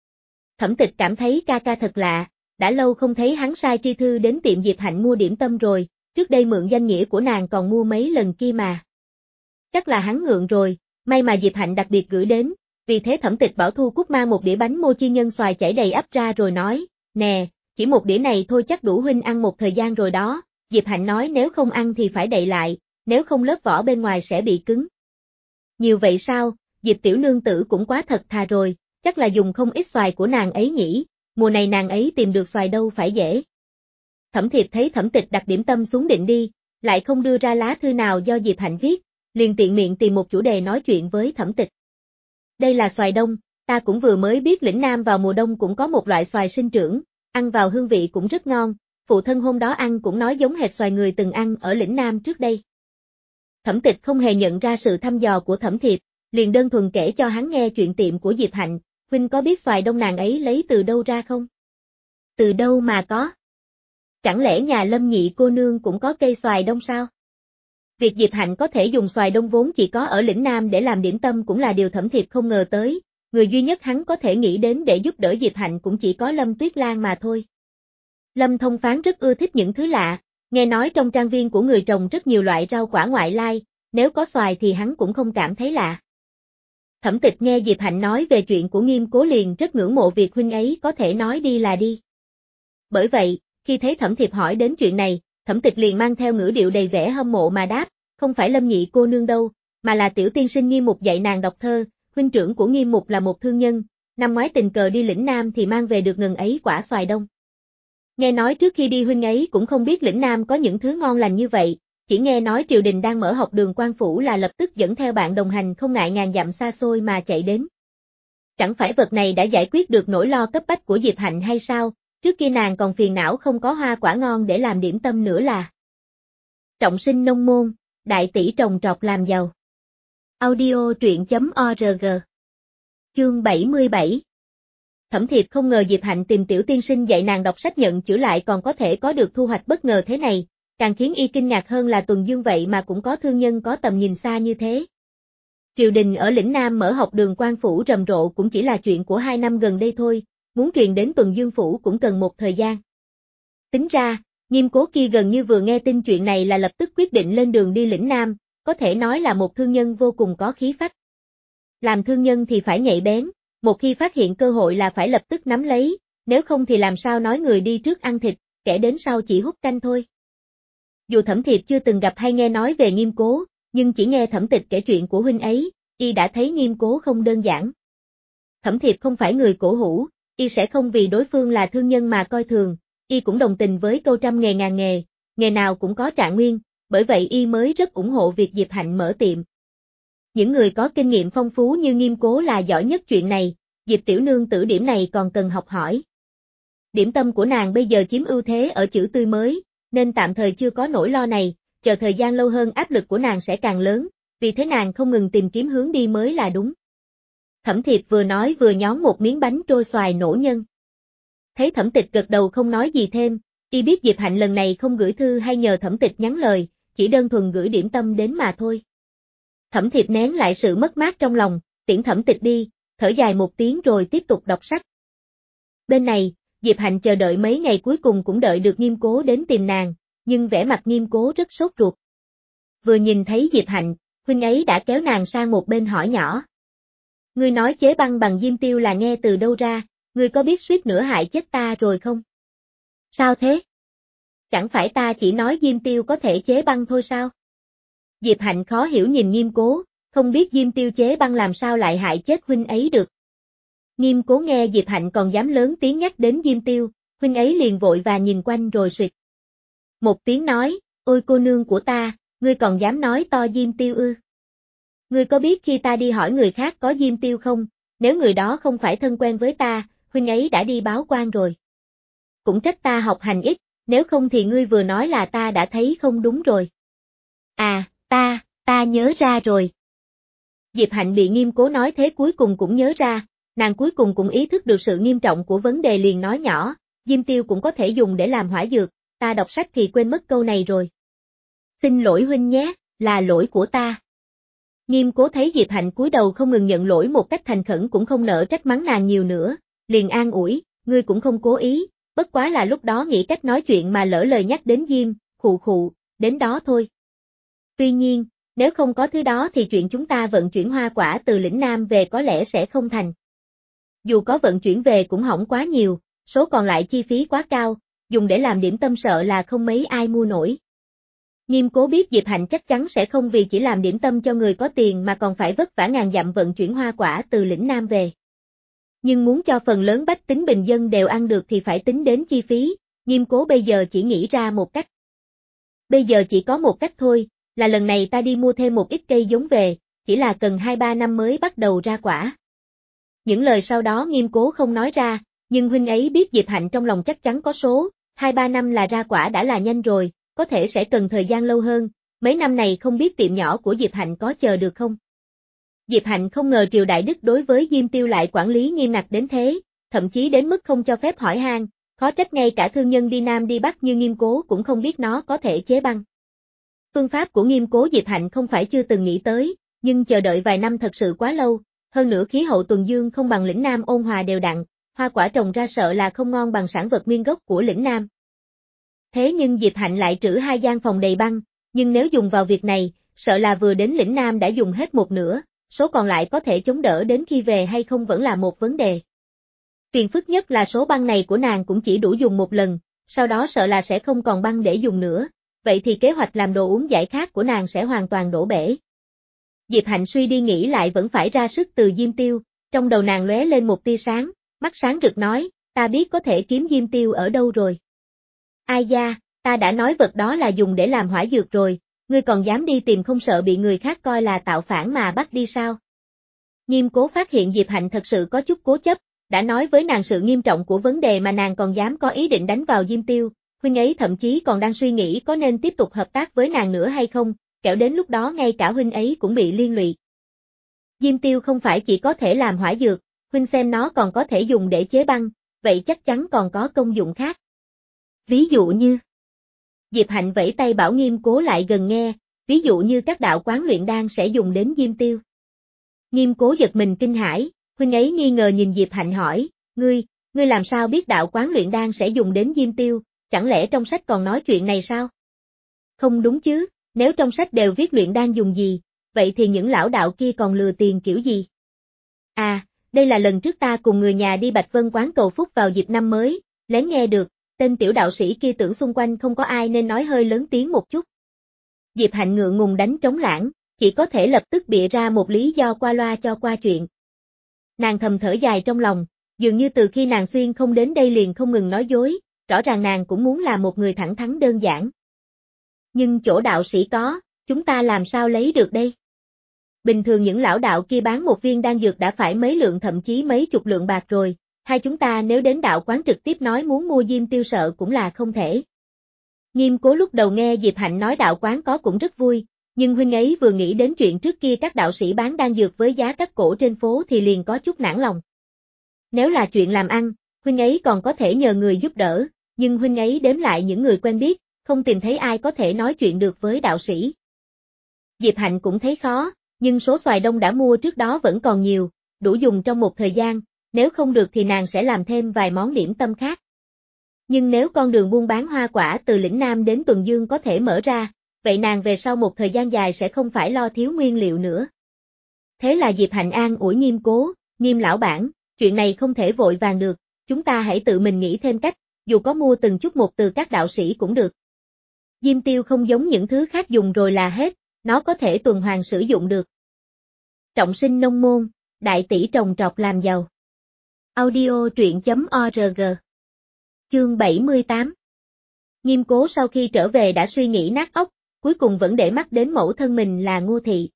[SPEAKER 1] Thẩm Tịch cảm thấy ca ca thật lạ, đã lâu không thấy hắn sai tri thư đến tiệm Diệp Hạnh mua điểm tâm rồi, trước đây mượn danh nghĩa của nàng còn mua mấy lần kia mà. Chắc là hắn ngượng rồi, may mà Diệp Hạnh đặc biệt gửi đến, vì thế Thẩm Tịch bảo Thu Cúc mang một đĩa bánh mochi nhân xoài chảy đầy ắp ra rồi nói, nè, chỉ một đĩa này thôi chắc đủ huynh ăn một thời gian rồi đó, Diệp Hạnh nói nếu không ăn thì phải đậy lại, nếu không lớp vỏ bên ngoài sẽ bị cứng. Nhiều vậy sao, Diệp tiểu nương tử cũng quá thật thà rồi, chắc là dùng không ít xoài của nàng ấy nhỉ, mùa này nàng ấy tìm được xoài đâu phải dễ. Thẩm Thiệp thấy Thẩm Tịch đặt điểm tâm xuống định đi, lại không đưa ra lá thư nào do Diệp Hạnh viết, liền tiện miệng tìm một chủ đề nói chuyện với Thẩm Tịch. Đây là xoài đông, ta cũng vừa mới biết lĩnh Nam vào mùa đông cũng có một loại xoài sinh trưởng, ăn vào hương vị cũng rất ngon, phụ thân hôm đó ăn cũng nói giống hệt xoài người từng ăn ở lĩnh Nam trước đây. Thẩm Tịch không hề nhận ra sự thăm dò của Thẩm Thiệp, liền đơn thuần kể cho hắn nghe chuyện tiệm của Diệp Hạnh, huynh có biết xoài đông nàng ấy lấy từ đâu ra không? Từ đâu mà có? Chẳng lẽ nhà Lâm nhị cô nương cũng có cây xoài đông sao? Việc Diệp Hạnh có thể dùng xoài đông vốn chỉ có ở lĩnh Nam để làm điểm tâm cũng là điều Thẩm Thiệp không ngờ tới, người duy nhất hắn có thể nghĩ đến để giúp đỡ Diệp Hạnh cũng chỉ có Lâm Tuyết Lan mà thôi. Lâm Thông Phán rất ưa thích những thứ lạ, nghe nói trong trang viên của người trồng rất nhiều loại rau quả ngoại lai, nếu có xoài thì hắn cũng không cảm thấy lạ. Thẩm Tịch nghe Diệp Hạnh nói về chuyện của Nghiêm Cố liền rất ngưỡng mộ việc huynh ấy có thể nói đi là đi. Bởi vậy, khi thấy Thẩm Thiệp hỏi đến chuyện này, Thẩm Tịch liền mang theo ngữ điệu đầy vẻ hâm mộ mà đáp, không phải Lâm nhị cô nương đâu, mà là tiểu tiên sinh Nghiêm Mục dạy nàng đọc thơ, huynh trưởng của Nghiêm Mục là một thương nhân, năm ngoái tình cờ đi lĩnh Nam thì mang về được ngần ấy quả xoài đông. Nghe nói trước khi đi huynh ấy cũng không biết lĩnh Nam có những thứ ngon lành như vậy, chỉ nghe nói triều đình đang mở học đường quan phủ là lập tức dẫn theo bạn đồng hành không ngại ngàn dặm xa xôi mà chạy đến. Chẳng phải vật này đã giải quyết được nỗi lo cấp bách của Diệp Hạnh hay sao, trước kia nàng còn phiền não không có hoa quả ngon để làm điểm tâm nữa là. Trọng sinh nông môn, đại tỷ trồng trọt làm giàu. Audio truyện chấm org. Chương bảy mươi bảy. Thẩm Thiệp không ngờ Diệp Hạnh tìm tiểu tiên sinh dạy nàng đọc sách nhận chữ lại còn có thể có được thu hoạch bất ngờ thế này, càng khiến y kinh ngạc hơn là Tuần Dương vậy mà cũng có thương nhân có tầm nhìn xa như thế. Triều đình ở lĩnh Nam mở học đường quan phủ rầm rộ cũng chỉ là chuyện của hai năm gần đây thôi, muốn truyền đến Tuần Dương phủ cũng cần một thời gian. Tính ra, Nghiêm Cố kia gần như vừa nghe tin chuyện này là lập tức quyết định lên đường đi lĩnh Nam, có thể nói là một thương nhân vô cùng có khí phách. Làm thương nhân thì phải nhạy bén, một khi phát hiện cơ hội là phải lập tức nắm lấy, nếu không thì làm sao nói người đi trước ăn thịt, kẻ đến sau chỉ hút canh thôi. Dù Thẩm Thiệp chưa từng gặp hay nghe nói về Nghiêm Cố, nhưng chỉ nghe Thẩm Tịch kể chuyện của huynh ấy, y đã thấy Nghiêm Cố không đơn giản. Thẩm Thiệp không phải người cổ hủ, y sẽ không vì đối phương là thương nhân mà coi thường, y cũng đồng tình với câu trăm nghề ngàn nghề, nghề nào cũng có trạng nguyên, bởi vậy y mới rất ủng hộ việc Diệp Hạnh mở tiệm. Những người có kinh nghiệm phong phú như Nghiêm Cố là giỏi nhất chuyện này, Diệp tiểu nương tử điểm này còn cần học hỏi. Điểm tâm của nàng bây giờ chiếm ưu thế ở chữ tươi mới, nên tạm thời chưa có nỗi lo này, chờ thời gian lâu hơn áp lực của nàng sẽ càng lớn, vì thế nàng không ngừng tìm kiếm hướng đi mới là đúng. Thẩm Thiệp vừa nói vừa nhón một miếng bánh trôi xoài nổ nhân. Thấy Thẩm Tịch gật đầu không nói gì thêm, y biết Diệp Hạnh lần này không gửi thư hay nhờ Thẩm Tịch nhắn lời, chỉ đơn thuần gửi điểm tâm đến mà thôi. Thẩm Thiệp nén lại sự mất mát trong lòng, tiễn Thẩm Tịch đi, thở dài một tiếng rồi tiếp tục đọc sách. Bên này, Diệp Hạnh chờ đợi mấy ngày cuối cùng cũng đợi được Nghiêm Cố đến tìm nàng, nhưng vẻ mặt Nghiêm Cố rất sốt ruột. Vừa nhìn thấy Diệp Hạnh, huynh ấy đã kéo nàng sang một bên hỏi nhỏ. Ngươi nói chế băng bằng diêm tiêu là nghe từ đâu ra, ngươi có biết suýt nữa hại chết ta rồi không? Sao thế? Chẳng phải ta chỉ nói diêm tiêu có thể chế băng thôi sao? Diệp Hạnh khó hiểu nhìn Nghiêm Cố, không biết diêm tiêu chế băng làm sao lại hại chết huynh ấy được. Nghiêm Cố nghe Diệp Hạnh còn dám lớn tiếng nhắc đến diêm tiêu, huynh ấy liền vội và nhìn quanh rồi suyệt. Một tiếng nói, ôi cô nương của ta, ngươi còn dám nói to diêm tiêu ư? Ngươi có biết khi ta đi hỏi người khác có diêm tiêu không, nếu người đó không phải thân quen với ta, huynh ấy đã đi báo quan rồi. Cũng trách ta học hành ít, nếu không thì ngươi vừa nói là ta đã thấy không đúng rồi. À, ta, ta nhớ ra rồi. Diệp Hạnh bị Nghiêm Cố nói thế cuối cùng cũng nhớ ra, nàng cuối cùng cũng ý thức được sự nghiêm trọng của vấn đề liền nói nhỏ, diêm tiêu cũng có thể dùng để làm hỏa dược, ta đọc sách thì quên mất câu này rồi. Xin lỗi huynh nhé, là lỗi của ta. Nghiêm Cố thấy Diệp Hạnh cúi đầu không ngừng nhận lỗi một cách thành khẩn cũng không nỡ trách mắng nàng nhiều nữa, liền an ủi, ngươi cũng không cố ý, bất quá là lúc đó nghĩ cách nói chuyện mà lỡ lời nhắc đến diêm, khụ khụ, đến đó thôi. Tuy nhiên, nếu không có thứ đó thì chuyện chúng ta vận chuyển hoa quả từ lĩnh Nam về có lẽ sẽ không thành. Dù có vận chuyển về cũng hỏng quá nhiều, số còn lại chi phí quá cao, dùng để làm điểm tâm sợ là không mấy ai mua nổi. Nghiêm Cố biết Diệp Hạnh chắc chắn sẽ không vì chỉ làm điểm tâm cho người có tiền mà còn phải vất vả ngàn dặm vận chuyển hoa quả từ lĩnh Nam về. Nhưng muốn cho phần lớn bách tính bình dân đều ăn được thì phải tính đến chi phí, Nghiêm Cố bây giờ chỉ nghĩ ra một cách. Bây giờ chỉ có một cách thôi, là lần này ta đi mua thêm một ít cây giống về, chỉ là cần hai ba năm mới bắt đầu ra quả. Những lời sau đó Nghiêm Cố không nói ra, nhưng huynh ấy biết Diệp Hạnh trong lòng chắc chắn có số, hai ba năm là ra quả đã là nhanh rồi, có thể sẽ cần thời gian lâu hơn, mấy năm này không biết tiệm nhỏ của Diệp Hạnh có chờ được không. Diệp Hạnh không ngờ triều đại Đức đối với Diêm Tiêu lại quản lý nghiêm ngặt đến thế, thậm chí đến mức không cho phép hỏi han, khó trách ngay cả thương nhân đi Nam đi Bắc như Nghiêm Cố cũng không biết nó có thể chế băng. Phương pháp của Nghiêm Cố Diệp Hạnh không phải chưa từng nghĩ tới, nhưng chờ đợi vài năm thật sự quá lâu, hơn nữa khí hậu tuần dương không bằng lĩnh Nam ôn hòa đều đặn, hoa quả trồng ra sợ là không ngon bằng sản vật nguyên gốc của lĩnh Nam. Thế nhưng Diệp Hạnh lại trữ hai gian phòng đầy băng, nhưng nếu dùng vào việc này, sợ là vừa đến lĩnh Nam đã dùng hết một nửa, số còn lại có thể chống đỡ đến khi về hay không vẫn là một vấn đề. Phiền phức nhất là số băng này của nàng cũng chỉ đủ dùng một lần, sau đó sợ là sẽ không còn băng để dùng nữa, vậy thì kế hoạch làm đồ uống giải khát của nàng sẽ hoàn toàn đổ bể. Diệp Hạnh suy đi nghĩ lại vẫn phải ra sức từ diêm tiêu, trong đầu nàng lóe lên một tia sáng, mắt sáng rực nói, ta biết có thể kiếm diêm tiêu ở đâu rồi. Ai da, ta đã nói vật đó là dùng để làm hỏa dược rồi, ngươi còn dám đi tìm không sợ bị người khác coi là tạo phản mà bắt đi sao? Nghiêm Cố phát hiện Diệp Hạnh thật sự có chút cố chấp, đã nói với nàng sự nghiêm trọng của vấn đề mà nàng còn dám có ý định đánh vào diêm tiêu, huynh ấy thậm chí còn đang suy nghĩ có nên tiếp tục hợp tác với nàng nữa hay không, kẻo đến lúc đó ngay cả huynh ấy cũng bị liên lụy. Diêm tiêu không phải chỉ có thể làm hỏa dược, huynh xem nó còn có thể dùng để chế băng, vậy chắc chắn còn có công dụng khác. Ví dụ như, Diệp Hạnh vẫy tay bảo Nghiêm Cố lại gần nghe, ví dụ như các đạo quán luyện đan sẽ dùng đến diêm tiêu. Nghiêm Cố giật mình kinh hãi, huynh ấy nghi ngờ nhìn Diệp Hạnh hỏi, ngươi, ngươi làm sao biết đạo quán luyện đan sẽ dùng đến diêm tiêu, chẳng lẽ trong sách còn nói chuyện này sao? Không đúng chứ, Nếu trong sách đều viết luyện đan dùng gì, vậy thì những lão đạo kia còn lừa tiền kiểu gì? À, đây là lần trước ta cùng người nhà đi Bạch Vân quán cầu phúc vào dịp năm mới, lén nghe được, tên tiểu đạo sĩ kia tưởng xung quanh không có ai nên nói hơi lớn tiếng một chút. Diệp Hạnh ngượng ngùng đánh trống lảng, chỉ có thể lập tức bịa ra một lý do qua loa cho qua chuyện. Nàng thầm thở dài trong lòng, dường như từ khi nàng xuyên không đến đây liền không ngừng nói dối, rõ ràng nàng cũng muốn là một người thẳng thắn đơn giản. Nhưng chỗ đạo sĩ có, chúng ta làm sao lấy được đây? Bình thường những lão đạo kia bán một viên đan dược đã phải mấy lượng thậm chí mấy chục lượng bạc rồi, hai chúng ta nếu đến đạo quán trực tiếp nói muốn mua diêm tiêu sợ cũng là không thể. Nghiêm Cố lúc đầu nghe Diệp Hạnh nói đạo quán có cũng rất vui, nhưng huynh ấy vừa nghĩ đến chuyện trước kia các đạo sĩ bán đan dược với giá cắt cổ trên phố thì liền có chút nản lòng. Nếu là chuyện làm ăn, huynh ấy còn có thể nhờ người giúp đỡ, nhưng huynh ấy đếm lại những người quen biết, không tìm thấy ai có thể nói chuyện được với đạo sĩ. Diệp Hạnh cũng thấy khó, nhưng số xoài đông đã mua trước đó vẫn còn nhiều, đủ dùng trong một thời gian, nếu không được thì nàng sẽ làm thêm vài món điểm tâm khác. Nhưng nếu con đường buôn bán hoa quả từ lĩnh Nam đến Tuần Dương có thể mở ra, vậy nàng về sau một thời gian dài sẽ không phải lo thiếu nguyên liệu nữa. Thế là Diệp Hạnh an ủi Nghiêm Cố, Nghiêm lão bản, chuyện này không thể vội vàng được, chúng ta hãy tự mình nghĩ thêm cách, dù có mua từng chút một từ các đạo sĩ cũng được. Diêm tiêu không giống những thứ khác dùng rồi là hết, nó có thể tuần hoàn sử dụng được. Trọng sinh nông môn, đại tỷ trồng trọt làm giàu. Audio truyện chấm org. Chương bảy mươi tám. Nghiêm Cố sau khi trở về đã suy nghĩ nát óc, cuối cùng vẫn để mắt đến mẫu thân mình là Ngô Thị.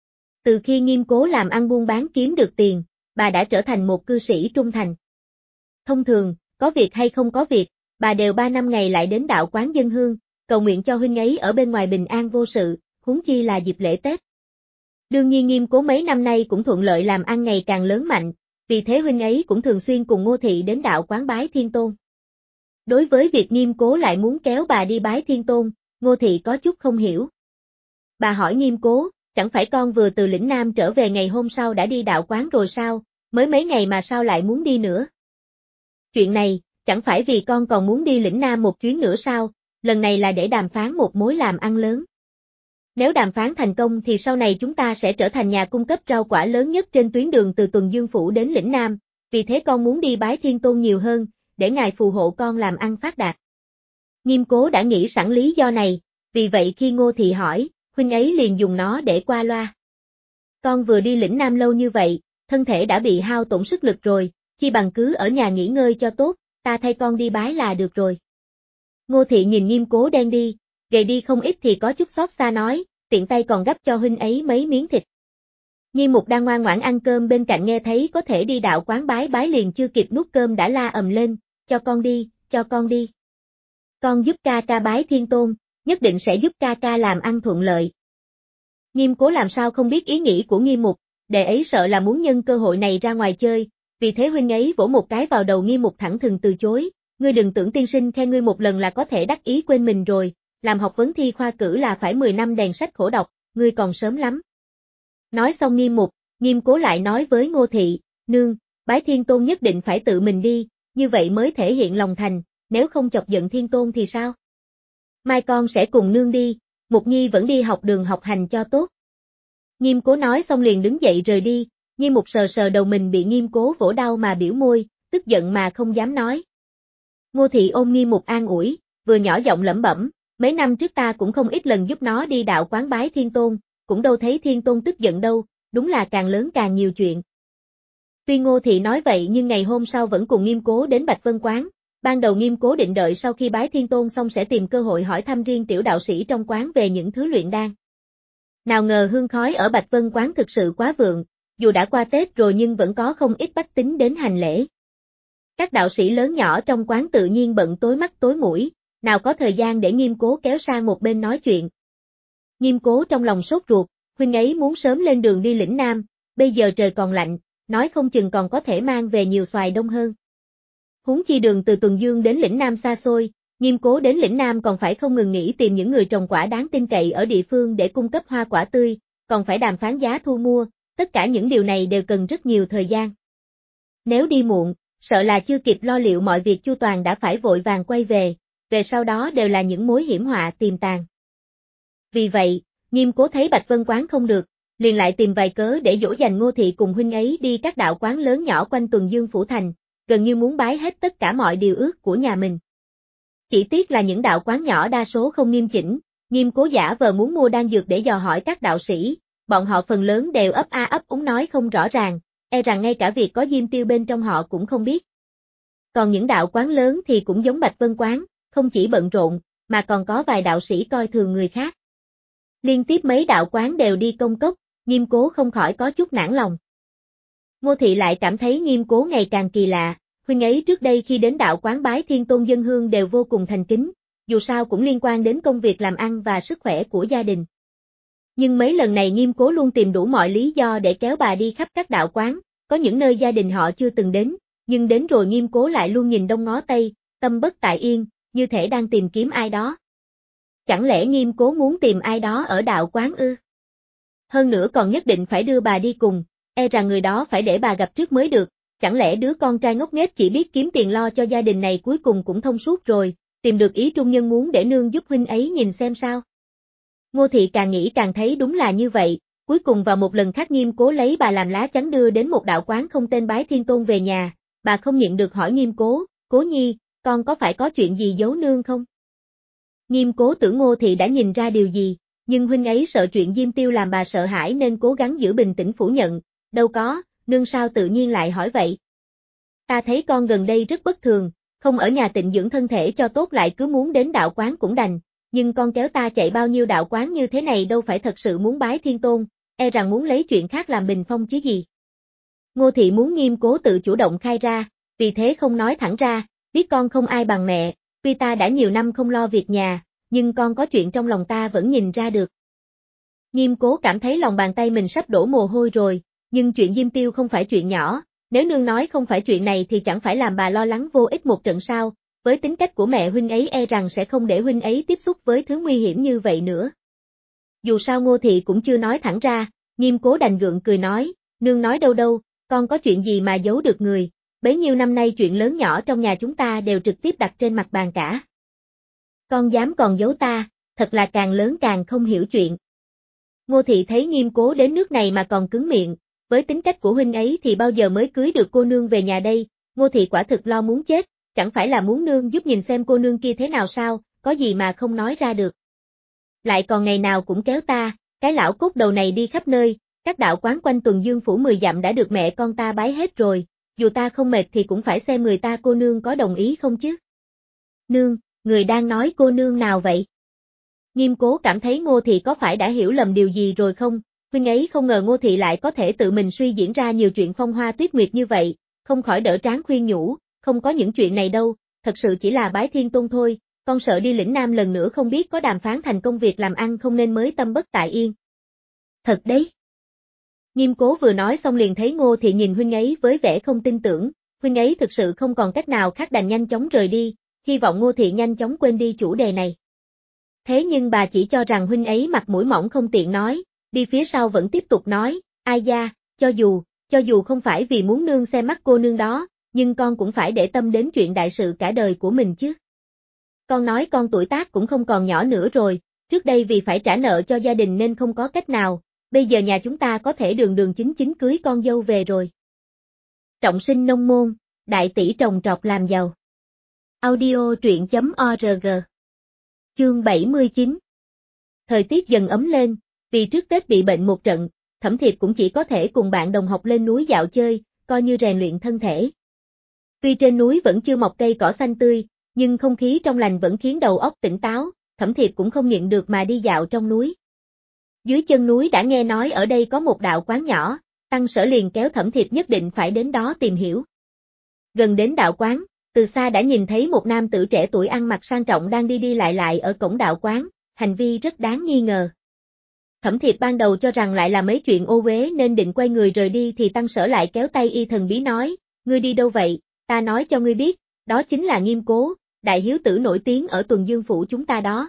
[SPEAKER 1] Từ khi Nghiêm Cố làm ăn buôn bán kiếm được tiền, bà đã trở thành một cư sĩ trung thành. Thông thường, có việc hay không có việc, bà đều ba năm ngày lại đến đạo quán dân hương, cầu nguyện cho huynh ấy ở bên ngoài bình an vô sự, huống chi là dịp lễ Tết. Đương nhiên Nghiêm Cố mấy năm nay cũng thuận lợi làm ăn ngày càng lớn mạnh, vì thế huynh ấy cũng thường xuyên cùng Ngô Thị đến đạo quán bái Thiên Tôn. Đối với việc Nghiêm Cố lại muốn kéo bà đi bái Thiên Tôn, Ngô Thị có chút không hiểu. Bà hỏi Nghiêm Cố, chẳng phải con vừa từ lĩnh Nam trở về ngày hôm sau đã đi đạo quán rồi sao, mới mấy ngày mà sao lại muốn đi nữa? Chuyện này, chẳng phải vì con còn muốn đi lĩnh Nam một chuyến nữa sao, lần này là để đàm phán một mối làm ăn lớn. Nếu đàm phán thành công thì sau này chúng ta sẽ trở thành nhà cung cấp rau quả lớn nhất trên tuyến đường từ Tuần Dương Phủ đến lĩnh Nam, vì thế con muốn đi bái Thiên Tôn nhiều hơn, để ngài phù hộ con làm ăn phát đạt. Nghiêm Cố đã nghĩ sẵn lý do này, vì vậy khi Ngô Thị hỏi, huynh ấy liền dùng nó để qua loa. Con vừa đi lĩnh Nam lâu như vậy, thân thể đã bị hao tổn sức lực rồi, chi bằng cứ ở nhà nghỉ ngơi cho tốt, ta thay con đi bái là được rồi. Ngô Thị nhìn Nghiêm Cố đen đi, gầy đi không ít thì có chút xót xa nói, tiện tay còn gấp cho huynh ấy mấy miếng thịt. Nghiêm Mục đang ngoan ngoãn ăn cơm bên cạnh nghe thấy có thể đi đạo quán bái bái liền chưa kịp nuốt cơm đã la ầm lên, cho con đi, cho con đi. Con giúp ca ca bái Thiên Tôn, nhất định sẽ giúp ca ca làm ăn thuận lợi. Nghiêm Cố làm sao không biết ý nghĩ của Nghiêm Mục, đệ ấy sợ là muốn nhân cơ hội này ra ngoài chơi, vì thế huynh ấy vỗ một cái vào đầu Nghiêm Mục thẳng thừng từ chối, ngươi đừng tưởng tiên sinh khen ngươi một lần là có thể đắc ý quên mình rồi, làm học vấn thi khoa cử là phải mười năm đèn sách khổ đọc, ngươi còn sớm lắm. Nói xong Nghiêm Mục, Nghiêm Cố lại nói với Ngô Thị, nương, bái Thiên Tôn nhất định phải tự mình đi, như vậy mới thể hiện lòng thành, nếu không chọc giận Thiên Tôn thì sao? Mai con sẽ cùng nương đi, Mục Nhi vẫn đi học đường học hành cho tốt. Nghiêm Cố nói xong liền đứng dậy rời đi, Nghiêm Mục sờ sờ đầu mình bị Nghiêm Cố vỗ đau mà biểu môi, tức giận mà không dám nói. Ngô Thị ôm Nghiêm Mục an ủi, vừa nhỏ giọng lẩm bẩm, mấy năm trước ta cũng không ít lần giúp nó đi đạo quán bái Thiên Tôn, cũng đâu thấy Thiên Tôn tức giận đâu, đúng là càng lớn càng nhiều chuyện. Tuy Ngô Thị nói vậy nhưng ngày hôm sau vẫn cùng Nghiêm Cố đến Bạch Vân quán, ban đầu Nghiêm Cố định đợi sau khi bái Thiên Tôn xong sẽ tìm cơ hội hỏi thăm riêng tiểu đạo sĩ trong quán về những thứ luyện đan. Nào ngờ hương khói ở Bạch Vân quán thực sự quá vượng, dù đã qua Tết rồi nhưng vẫn có không ít bách tính đến hành lễ. Các đạo sĩ lớn nhỏ trong quán tự nhiên bận tối mắt tối mũi, nào có thời gian để Nghiêm Cố kéo sang một bên nói chuyện. Nghiêm Cố trong lòng sốt ruột, huynh ấy muốn sớm lên đường đi lĩnh Nam, bây giờ trời còn lạnh, nói không chừng còn có thể mang về nhiều xoài đông hơn. Huống chi đường từ Tuần Dương đến lĩnh Nam xa xôi, Nghiêm Cố đến lĩnh Nam còn phải không ngừng nghĩ tìm những người trồng quả đáng tin cậy ở địa phương để cung cấp hoa quả tươi, còn phải đàm phán giá thu mua, tất cả những điều này đều cần rất nhiều thời gian. Nếu đi muộn, sợ là chưa kịp lo liệu mọi việc chu toàn đã phải vội vàng quay về, về sau đó đều là những mối hiểm họa tiềm tàng. Vì vậy, Nghiêm Cố thấy Bạch Vân Quán không được, liền lại tìm vài cớ để dỗ dành Ngô Thị cùng huynh ấy đi các đạo quán lớn nhỏ quanh Tuần Dương Phủ Thành, gần như muốn bái hết tất cả mọi điều ước của nhà mình. Chỉ tiếc là những đạo quán nhỏ đa số không nghiêm chỉnh, Nghiêm Cố giả vờ muốn mua đan dược để dò hỏi các đạo sĩ, bọn họ phần lớn đều ấp a ấp úng nói không rõ ràng, e rằng ngay cả việc có Diêm Tiêu bên trong họ cũng không biết. Còn những đạo quán lớn thì cũng giống Bạch Vân Quán, không chỉ bận rộn, mà còn có vài đạo sĩ coi thường người khác. Liên tiếp mấy đạo quán đều đi công cốc, Nghiêm Cố không khỏi có chút nản lòng. Ngô Thị lại cảm thấy Nghiêm Cố ngày càng kỳ lạ, huynh ấy trước đây khi đến đạo quán bái Thiên Tôn dân hương đều vô cùng thành kính, dù sao cũng liên quan đến công việc làm ăn và sức khỏe của gia đình. Nhưng mấy lần này Nghiêm Cố luôn tìm đủ mọi lý do để kéo bà đi khắp các đạo quán, có những nơi gia đình họ chưa từng đến, nhưng đến rồi Nghiêm Cố lại luôn nhìn đông ngó tây, tâm bất tại yên, như thể đang tìm kiếm ai đó. Chẳng lẽ Nghiêm Cố muốn tìm ai đó ở đạo quán ư? Hơn nữa còn nhất định phải đưa bà đi cùng, e rằng người đó phải để bà gặp trước mới được, chẳng lẽ đứa con trai ngốc nghếch chỉ biết kiếm tiền lo cho gia đình này cuối cùng cũng thông suốt rồi, tìm được ý trung nhân muốn để nương giúp huynh ấy nhìn xem sao. Ngô Thị càng nghĩ càng thấy đúng là như vậy, cuối cùng vào một lần khác Nghiêm Cố lấy bà làm lá chắn đưa đến một đạo quán không tên bái Thiên Tôn về nhà, bà không nhịn được hỏi Nghiêm Cố, Cố Nhi, con có phải có chuyện gì giấu nương không? Nghiêm Cố tưởng Ngô Thị đã nhìn ra điều gì, nhưng huynh ấy sợ chuyện Diêm Tiêu làm bà sợ hãi nên cố gắng giữ bình tĩnh phủ nhận, đâu có, nương sao tự nhiên lại hỏi vậy? Ta thấy con gần đây rất bất thường, không ở nhà tịnh dưỡng thân thể cho tốt lại cứ muốn đến đạo quán cũng đành, nhưng con kéo ta chạy bao nhiêu đạo quán như thế này đâu phải thật sự muốn bái Thiên Tôn, e rằng muốn lấy chuyện khác làm bình phong chứ gì. Ngô Thị muốn Nghiêm Cố tự chủ động khai ra, vì thế không nói thẳng ra, biết con không ai bằng mẹ, tuy ta đã nhiều năm không lo việc nhà, nhưng con có chuyện trong lòng ta vẫn nhìn ra được. Nghiêm Cố cảm thấy lòng bàn tay mình sắp đổ mồ hôi rồi, nhưng chuyện Diêm Tiêu không phải chuyện nhỏ, nếu nương nói không phải chuyện này thì chẳng phải làm bà lo lắng vô ích một trận sao, với tính cách của mẹ huynh ấy e rằng sẽ không để huynh ấy tiếp xúc với thứ nguy hiểm như vậy nữa. Dù sao Ngô Thị cũng chưa nói thẳng ra, Nghiêm Cố đành gượng cười nói, nương nói đâu đâu, con có chuyện gì mà giấu được người, bấy nhiêu năm nay chuyện lớn nhỏ trong nhà chúng ta đều trực tiếp đặt trên mặt bàn cả. Con dám còn giấu ta, thật là càng lớn càng không hiểu chuyện. Ngô Thị thấy Nghiêm Cố đến nước này mà còn cứng miệng, với tính cách của huynh ấy thì bao giờ mới cưới được cô nương về nhà đây, Ngô Thị quả thực lo muốn chết, chẳng phải là muốn nương giúp nhìn xem cô nương kia thế nào sao, có gì mà không nói ra được. Lại còn ngày nào cũng kéo ta, cái lão cốt đầu này đi khắp nơi, các đạo quán quanh Tuần Dương Phủ mười dặm đã được mẹ con ta bái hết rồi, dù ta không mệt thì cũng phải xem người ta cô nương có đồng ý không chứ. Nương, người đang nói cô nương nào vậy? Nghiêm Cố cảm thấy Ngô Thị có phải đã hiểu lầm điều gì rồi không, huynh ấy không ngờ Ngô Thị lại có thể tự mình suy diễn ra nhiều chuyện phong hoa tuyết nguyệt như vậy, không khỏi đỡ trán khuyên nhủ, không có những chuyện này đâu, thật sự chỉ là bái Thiên Tôn thôi, con sợ đi lĩnh Nam lần nữa không biết có đàm phán thành công việc làm ăn không nên mới tâm bất tại yên. Thật đấy. Nghiêm Cố vừa nói xong liền thấy Ngô Thị nhìn huynh ấy với vẻ không tin tưởng, huynh ấy thực sự không còn cách nào khác đành nhanh chóng rời đi, hy vọng Ngô Thị nhanh chóng quên đi chủ đề này. Thế nhưng bà chỉ cho rằng huynh ấy mặt mũi mỏng không tiện nói, đi phía sau vẫn tiếp tục nói, ai da, cho dù, cho dù không phải vì muốn nương xem mắt cô nương đó, nhưng con cũng phải để tâm đến chuyện đại sự cả đời của mình chứ. Con nói con tuổi tác cũng không còn nhỏ nữa rồi, trước đây vì phải trả nợ cho gia đình nên không có cách nào, bây giờ nhà chúng ta có thể đường đường chính chính cưới con dâu về rồi. Trọng sinh nông môn, đại tỷ trồng trọt làm giàu. Audio truyện chấm org. Chương bảy mươi chín. Thời tiết dần ấm lên, vì trước Tết bị bệnh một trận, Thẩm Thiệp cũng chỉ có thể cùng bạn đồng học lên núi dạo chơi, coi như rèn luyện thân thể. Tuy trên núi vẫn chưa mọc cây cỏ xanh tươi, nhưng không khí trong lành vẫn khiến đầu óc tỉnh táo, Thẩm Thiệp cũng không nhịn được mà đi dạo trong núi. Dưới chân núi đã nghe nói ở đây có một đạo quán nhỏ, Tăng Sở liền kéo Thẩm Thiệp nhất định phải đến đó tìm hiểu. Gần đến đạo quán, từ xa đã nhìn thấy một nam tử trẻ tuổi ăn mặc sang trọng đang đi đi lại lại ở cổng đạo quán, hành vi rất đáng nghi ngờ. Thẩm Thiệp ban đầu cho rằng lại là mấy chuyện ô uế nên định quay người rời đi thì Tăng Sở lại kéo tay y thần bí nói, ngươi đi đâu vậy, ta nói cho ngươi biết, đó chính là Nghiêm Cố, đại hiếu tử nổi tiếng ở Tuần Dương Phủ chúng ta đó.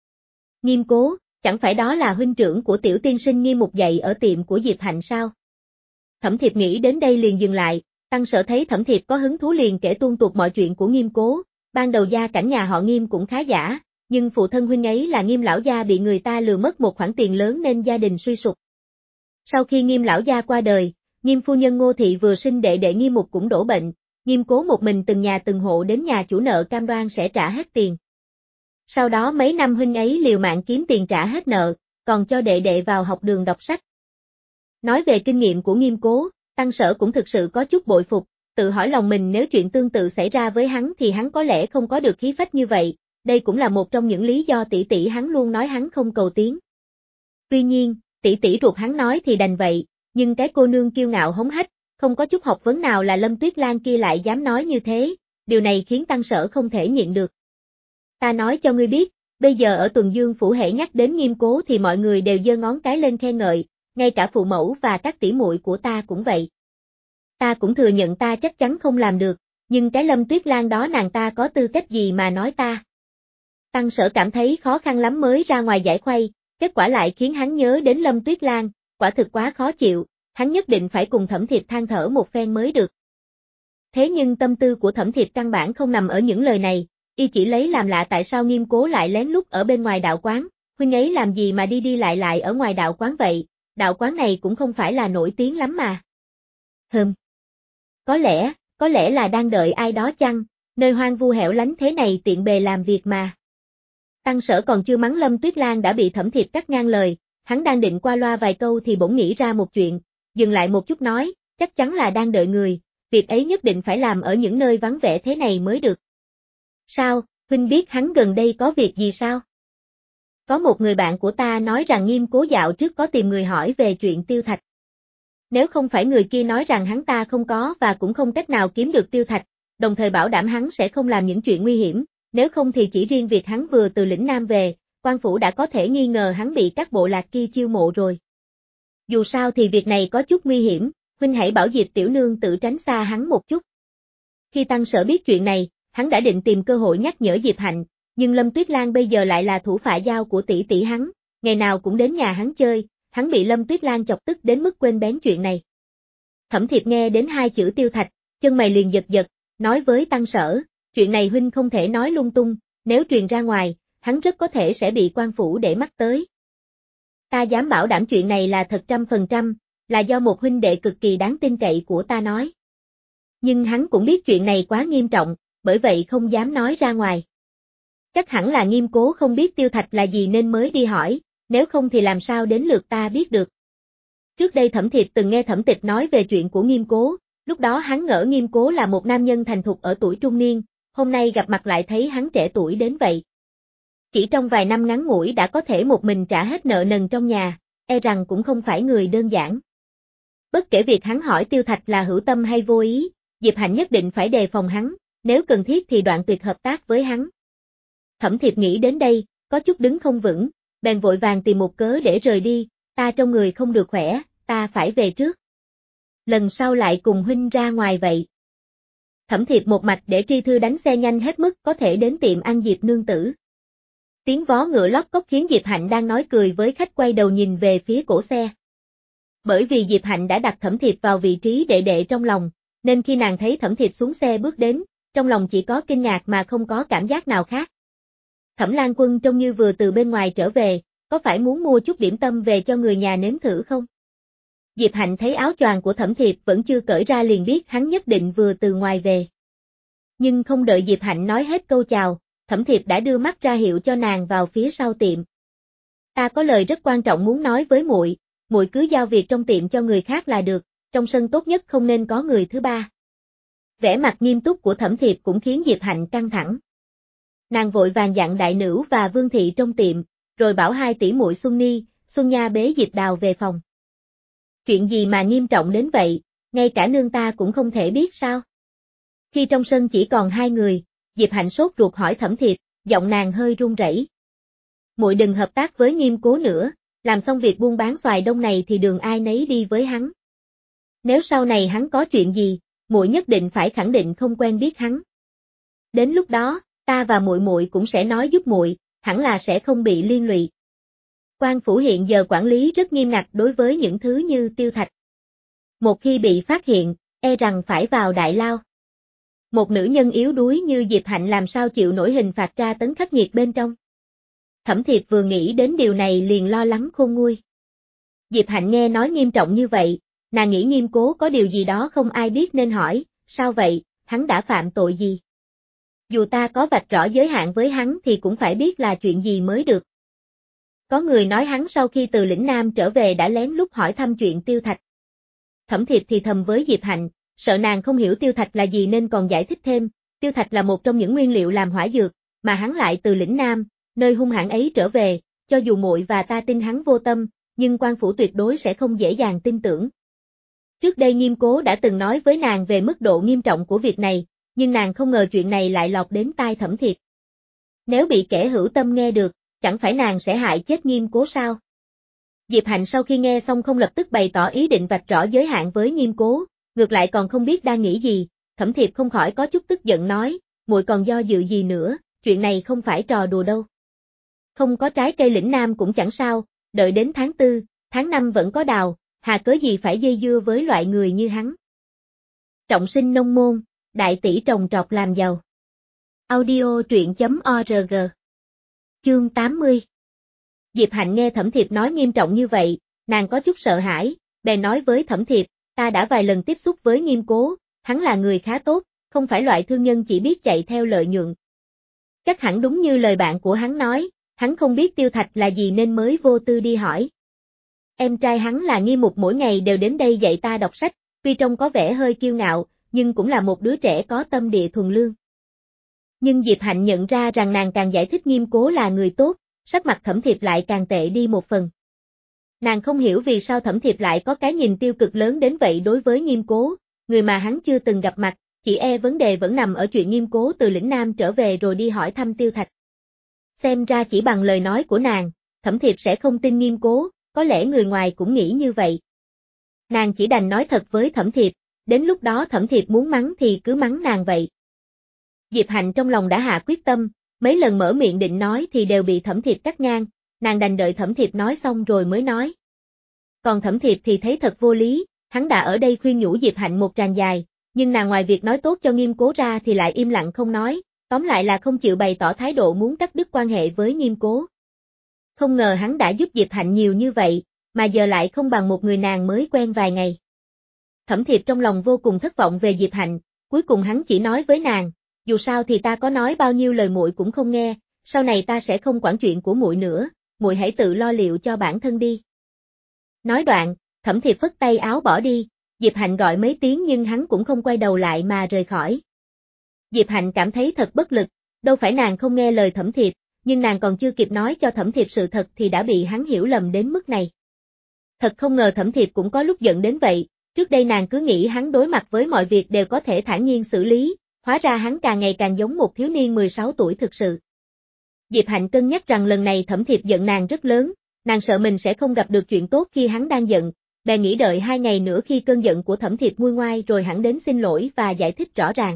[SPEAKER 1] Nghiêm Cố, chẳng phải đó là huynh trưởng của tiểu tiên sinh Nghiêm Mục dạy ở tiệm của Diệp Hạnh sao? Thẩm Thiệp nghĩ đến đây liền dừng lại, Tăng Sở thấy Thẩm Thiệp có hứng thú liền kể tuôn tuột mọi chuyện của Nghiêm Cố, ban đầu gia cảnh nhà họ Nghiêm cũng khá giả, nhưng phụ thân huynh ấy là Nghiêm lão gia bị người ta lừa mất một khoản tiền lớn nên gia đình suy sụp. Sau khi Nghiêm lão gia qua đời, Nghiêm phu nhân Ngô thị vừa sinh đệ đệ Nghiêm Mục cũng đổ bệnh, Nghiêm Cố một mình từng nhà từng hộ đến nhà chủ nợ cam đoan sẽ trả hết tiền. Sau đó mấy năm huynh ấy liều mạng kiếm tiền trả hết nợ, còn cho đệ đệ vào học đường đọc sách. Nói về kinh nghiệm của Nghiêm Cố, Tăng Sở cũng thực sự có chút bội phục, tự hỏi lòng mình nếu chuyện tương tự xảy ra với hắn thì hắn có lẽ không có được khí phách như vậy, đây cũng là một trong những lý do tỷ tỷ hắn luôn nói hắn không cầu tiến. Tuy nhiên, tỷ tỷ ruột hắn nói thì đành vậy, nhưng cái cô nương kiêu ngạo hống hách, không có chút học vấn nào là Lâm Tuyết Lan kia lại dám nói như thế, điều này khiến Tăng Sở không thể nhịn được. Ta nói cho ngươi biết, bây giờ ở Tuần Dương phủ hễ nhắc đến Nghiêm Cố thì mọi người đều giơ ngón cái lên khen ngợi, ngay cả phụ mẫu và các tỷ muội của ta cũng vậy. Ta cũng thừa nhận ta chắc chắn không làm được, nhưng cái Lâm Tuyết Lan đó nàng ta có tư cách gì mà nói ta. Tăng Sở cảm thấy khó khăn lắm mới ra ngoài giải khuây, kết quả lại khiến hắn nhớ đến Lâm Tuyết Lan, quả thực quá khó chịu, hắn nhất định phải cùng Thẩm Thiệp than thở một phen mới được. Thế nhưng tâm tư của Thẩm Thiệp căn bản không nằm ở những lời này, y chỉ lấy làm lạ tại sao Nghiêm Cố lại lén lút ở bên ngoài đạo quán, huynh ấy làm gì mà đi đi lại lại ở ngoài đạo quán vậy, đạo quán này cũng không phải là nổi tiếng lắm mà. Hừm. Có lẽ, có lẽ là đang đợi ai đó chăng, nơi hoang vu hẻo lánh thế này tiện bề làm việc mà. Tăng Sở còn chưa mắng Lâm Tuyết Lan đã bị Thẩm Thiệp cắt ngang lời, hắn đang định qua loa vài câu thì bỗng nghĩ ra một chuyện, dừng lại một chút nói, chắc chắn là đang đợi người, việc ấy nhất định phải làm ở những nơi vắng vẻ thế này mới được. Sao, huynh biết hắn gần đây có việc gì sao? Có một người bạn của ta nói rằng Nghiêm Cố dạo trước có tìm người hỏi về chuyện tiêu thạch. Nếu không phải người kia nói rằng hắn ta không có và cũng không cách nào kiếm được tiêu thạch, đồng thời bảo đảm hắn sẽ không làm những chuyện nguy hiểm, nếu không thì chỉ riêng việc hắn vừa từ lĩnh Nam về, quan phủ đã có thể nghi ngờ hắn bị các bộ lạc kia chiêu mộ rồi. Dù sao thì việc này có chút nguy hiểm, huynh hãy bảo Diệp tiểu nương tự tránh xa hắn một chút. Khi Tăng Sở biết chuyện này, hắn đã định tìm cơ hội nhắc nhở Diệp Hạnh, nhưng Lâm Tuyết Lan bây giờ lại là thủ phả dao của tỷ tỷ hắn, ngày nào cũng đến nhà hắn chơi, hắn bị Lâm Tuyết Lan chọc tức đến mức quên bén chuyện này. Thẩm Thiệp nghe đến hai chữ tiêu thạch, chân mày liền giật giật, nói với Tăng Sở, chuyện này huynh không thể nói lung tung, nếu truyền ra ngoài, hắn rất có thể sẽ bị quan phủ để mắt tới. Ta dám bảo đảm chuyện này là thật trăm phần trăm, là do một huynh đệ cực kỳ đáng tin cậy của ta nói. Nhưng hắn cũng biết chuyện này quá nghiêm trọng, bởi vậy không dám nói ra ngoài. Chắc hẳn là Nghiêm Cố không biết tiêu thạch là gì nên mới đi hỏi, nếu không thì làm sao đến lượt ta biết được. Trước đây Thẩm Thiệp từng nghe Thẩm Tịch nói về chuyện của Nghiêm Cố, lúc đó hắn ngỡ Nghiêm Cố là một nam nhân thành thục ở tuổi trung niên, hôm nay gặp mặt lại thấy hắn trẻ tuổi đến vậy. Chỉ trong vài năm ngắn ngủi đã có thể một mình trả hết nợ nần trong nhà, e rằng cũng không phải người đơn giản. Bất kể việc hắn hỏi tiêu thạch là hữu tâm hay vô ý, Diệp Hạnh nhất định phải đề phòng hắn, nếu cần thiết thì đoạn tuyệt hợp tác với hắn. Thẩm Thiệp nghĩ đến đây, có chút đứng không vững, bèn vội vàng tìm một cớ để rời đi, ta trong người không được khỏe, ta phải về trước. Lần sau lại cùng huynh ra ngoài vậy. Thẩm Thiệp một mạch để Tri Thư đánh xe nhanh hết mức có thể đến tiệm ăn Diệp nương tử. Tiếng vó ngựa lóc cóc khiến Diệp Hạnh đang nói cười với khách quay đầu nhìn về phía cổ xe. Bởi vì Diệp Hạnh đã đặt Thẩm Thiệp vào vị trí đệ đệ trong lòng, nên khi nàng thấy Thẩm Thiệp xuống xe bước đến, trong lòng chỉ có kinh ngạc mà không có cảm giác nào khác. Thẩm Lan Quân trông như vừa từ bên ngoài trở về, có phải muốn mua chút điểm tâm về cho người nhà nếm thử không? Diệp Hạnh thấy áo choàng của Thẩm Thiệp vẫn chưa cởi ra liền biết hắn nhất định vừa từ ngoài về. Nhưng không đợi Diệp Hạnh nói hết câu chào, Thẩm Thiệp đã đưa mắt ra hiệu cho nàng vào phía sau tiệm. Ta có lời rất quan trọng muốn nói với muội, muội cứ giao việc trong tiệm cho người khác là được, trong sân tốt nhất không nên có người thứ ba. Vẻ mặt nghiêm túc của Thẩm Thiệp cũng khiến Diệp Hạnh căng thẳng. Nàng vội vàng dặn Đại Nữu và Vương Thị trong tiệm, rồi bảo hai tỷ muội Xuân Ni, Xuân Nha bế Diệp Đào về phòng. Chuyện gì mà nghiêm trọng đến vậy, ngay cả nương ta cũng không thể biết sao? Khi trong sân chỉ còn hai người, Diệp Hạnh sốt ruột hỏi Thẩm Thiệp, giọng nàng hơi run rẩy. Muội đừng hợp tác với Nghiêm Cố nữa, làm xong việc buôn bán xoài đông này thì đường ai nấy đi với hắn. Nếu sau này hắn có chuyện gì, muội nhất định phải khẳng định không quen biết hắn. Đến lúc đó, ta và muội muội cũng sẽ nói giúp muội, hẳn là sẽ không bị liên lụy. Quan phủ hiện giờ quản lý rất nghiêm ngặt đối với những thứ như tiêu thạch. Một khi bị phát hiện, e rằng phải vào đại lao. Một nữ nhân yếu đuối như Diệp Hạnh làm sao chịu nổi hình phạt tra tấn khắc nghiệt bên trong. Thẩm Thiệp vừa nghĩ đến điều này liền lo lắng khôn nguôi. Diệp Hạnh nghe nói nghiêm trọng như vậy, nàng nghĩ Nghiêm Cố có điều gì đó không ai biết nên hỏi, sao vậy, hắn đã phạm tội gì? Dù ta có vạch rõ giới hạn với hắn thì cũng phải biết là chuyện gì mới được. Có người nói hắn sau khi từ lĩnh Nam trở về đã lén lút hỏi thăm chuyện Tiêu Thạch. Thẩm Thiệp thì thầm với Diệp Hạnh, sợ nàng không hiểu Tiêu Thạch là gì nên còn giải thích thêm, Tiêu Thạch là một trong những nguyên liệu làm hỏa dược, mà hắn lại từ lĩnh Nam, nơi hung hãn ấy trở về, cho dù muội và ta tin hắn vô tâm, nhưng quan phủ tuyệt đối sẽ không dễ dàng tin tưởng. Trước đây Nghiêm Cố đã từng nói với nàng về mức độ nghiêm trọng của việc này, nhưng nàng không ngờ chuyện này lại lọt đến tai Thẩm Thiệp. Nếu bị kẻ hữu tâm nghe được, chẳng phải nàng sẽ hại chết Nghiêm Cố sao? Diệp Hạnh sau khi nghe xong không lập tức bày tỏ ý định vạch rõ giới hạn với Nghiêm Cố, ngược lại còn không biết đang nghĩ gì, Thẩm Thiệp không khỏi có chút tức giận nói, muội còn do dự gì nữa, chuyện này không phải trò đùa đâu. Không có trái cây lĩnh Nam cũng chẳng sao, đợi đến tháng tư, tháng năm vẫn có đào, hà cớ gì phải dây dưa với loại người như hắn. Trọng sinh nông môn, đại tỷ trồng trọt làm giàu. Audio truyện chấm org. Chương tám mươi. Diệp Hạnh nghe Thẩm Thiệp nói nghiêm trọng như vậy, nàng có chút sợ hãi, bèn nói với Thẩm Thiệp, ta đã vài lần tiếp xúc với Nghiêm Cố, hắn là người khá tốt, không phải loại thương nhân chỉ biết chạy theo lợi nhuận. Chắc hẳn đúng như lời bạn của hắn nói, hắn không biết Tiêu Thạch là gì nên mới vô tư đi hỏi. Em trai hắn là Nghiêm Mục mỗi ngày đều đến đây dạy ta đọc sách, tuy trông có vẻ hơi kiêu ngạo, nhưng cũng là một đứa trẻ có tâm địa thuần lương. Nhưng Diệp Hạnh nhận ra rằng nàng càng giải thích Nghiêm Cố là người tốt, sắc mặt Thẩm Thiệp lại càng tệ đi một phần. Nàng không hiểu vì sao Thẩm Thiệp lại có cái nhìn tiêu cực lớn đến vậy đối với Nghiêm Cố, người mà hắn chưa từng gặp mặt, chỉ e vấn đề vẫn nằm ở chuyện Nghiêm Cố từ lĩnh Nam trở về rồi đi hỏi thăm Tiêu Thạch. Xem ra chỉ bằng lời nói của nàng, Thẩm Thiệp sẽ không tin Nghiêm Cố, có lẽ người ngoài cũng nghĩ như vậy. Nàng chỉ đành nói thật với Thẩm Thiệp, đến lúc đó Thẩm Thiệp muốn mắng thì cứ mắng nàng vậy. Diệp Hạnh trong lòng đã hạ quyết tâm, mấy lần mở miệng định nói thì đều bị Thẩm Thiệp cắt ngang, nàng đành đợi Thẩm Thiệp nói xong rồi mới nói. Còn Thẩm Thiệp thì thấy thật vô lý, hắn đã ở đây khuyên nhủ Diệp Hạnh một tràng dài, nhưng nàng ngoài việc nói tốt cho Nghiêm Cố ra thì lại im lặng không nói, tóm lại là không chịu bày tỏ thái độ muốn cắt đứt quan hệ với Nghiêm Cố. Không ngờ hắn đã giúp Diệp Hạnh nhiều như vậy, mà giờ lại không bằng một người nàng mới quen vài ngày. Thẩm Thiệp trong lòng vô cùng thất vọng về Diệp Hạnh, cuối cùng hắn chỉ nói với nàng, dù sao thì ta có nói bao nhiêu lời muội cũng không nghe, sau này ta sẽ không quản chuyện của muội nữa, muội hãy tự lo liệu cho bản thân đi. Nói đoạn, Thẩm Thiệp phất tay áo bỏ đi, Diệp Hạnh gọi mấy tiếng nhưng hắn cũng không quay đầu lại mà rời khỏi. Diệp Hạnh cảm thấy thật bất lực, đâu phải nàng không nghe lời Thẩm Thiệp, nhưng nàng còn chưa kịp nói cho Thẩm Thiệp sự thật thì đã bị hắn hiểu lầm đến mức này. Thật không ngờ Thẩm Thiệp cũng có lúc giận đến vậy, trước đây nàng cứ nghĩ hắn đối mặt với mọi việc đều có thể thản nhiên xử lý, hóa ra hắn càng ngày càng giống một thiếu niên mười sáu tuổi thực sự. Diệp Hạnh cân nhắc rằng lần này Thẩm Thiệp giận nàng rất lớn, nàng sợ mình sẽ không gặp được chuyện tốt khi hắn đang giận, bèn nghĩ đợi hai ngày nữa khi cơn giận của Thẩm Thiệp nguôi ngoai rồi hẳn đến xin lỗi và giải thích rõ ràng.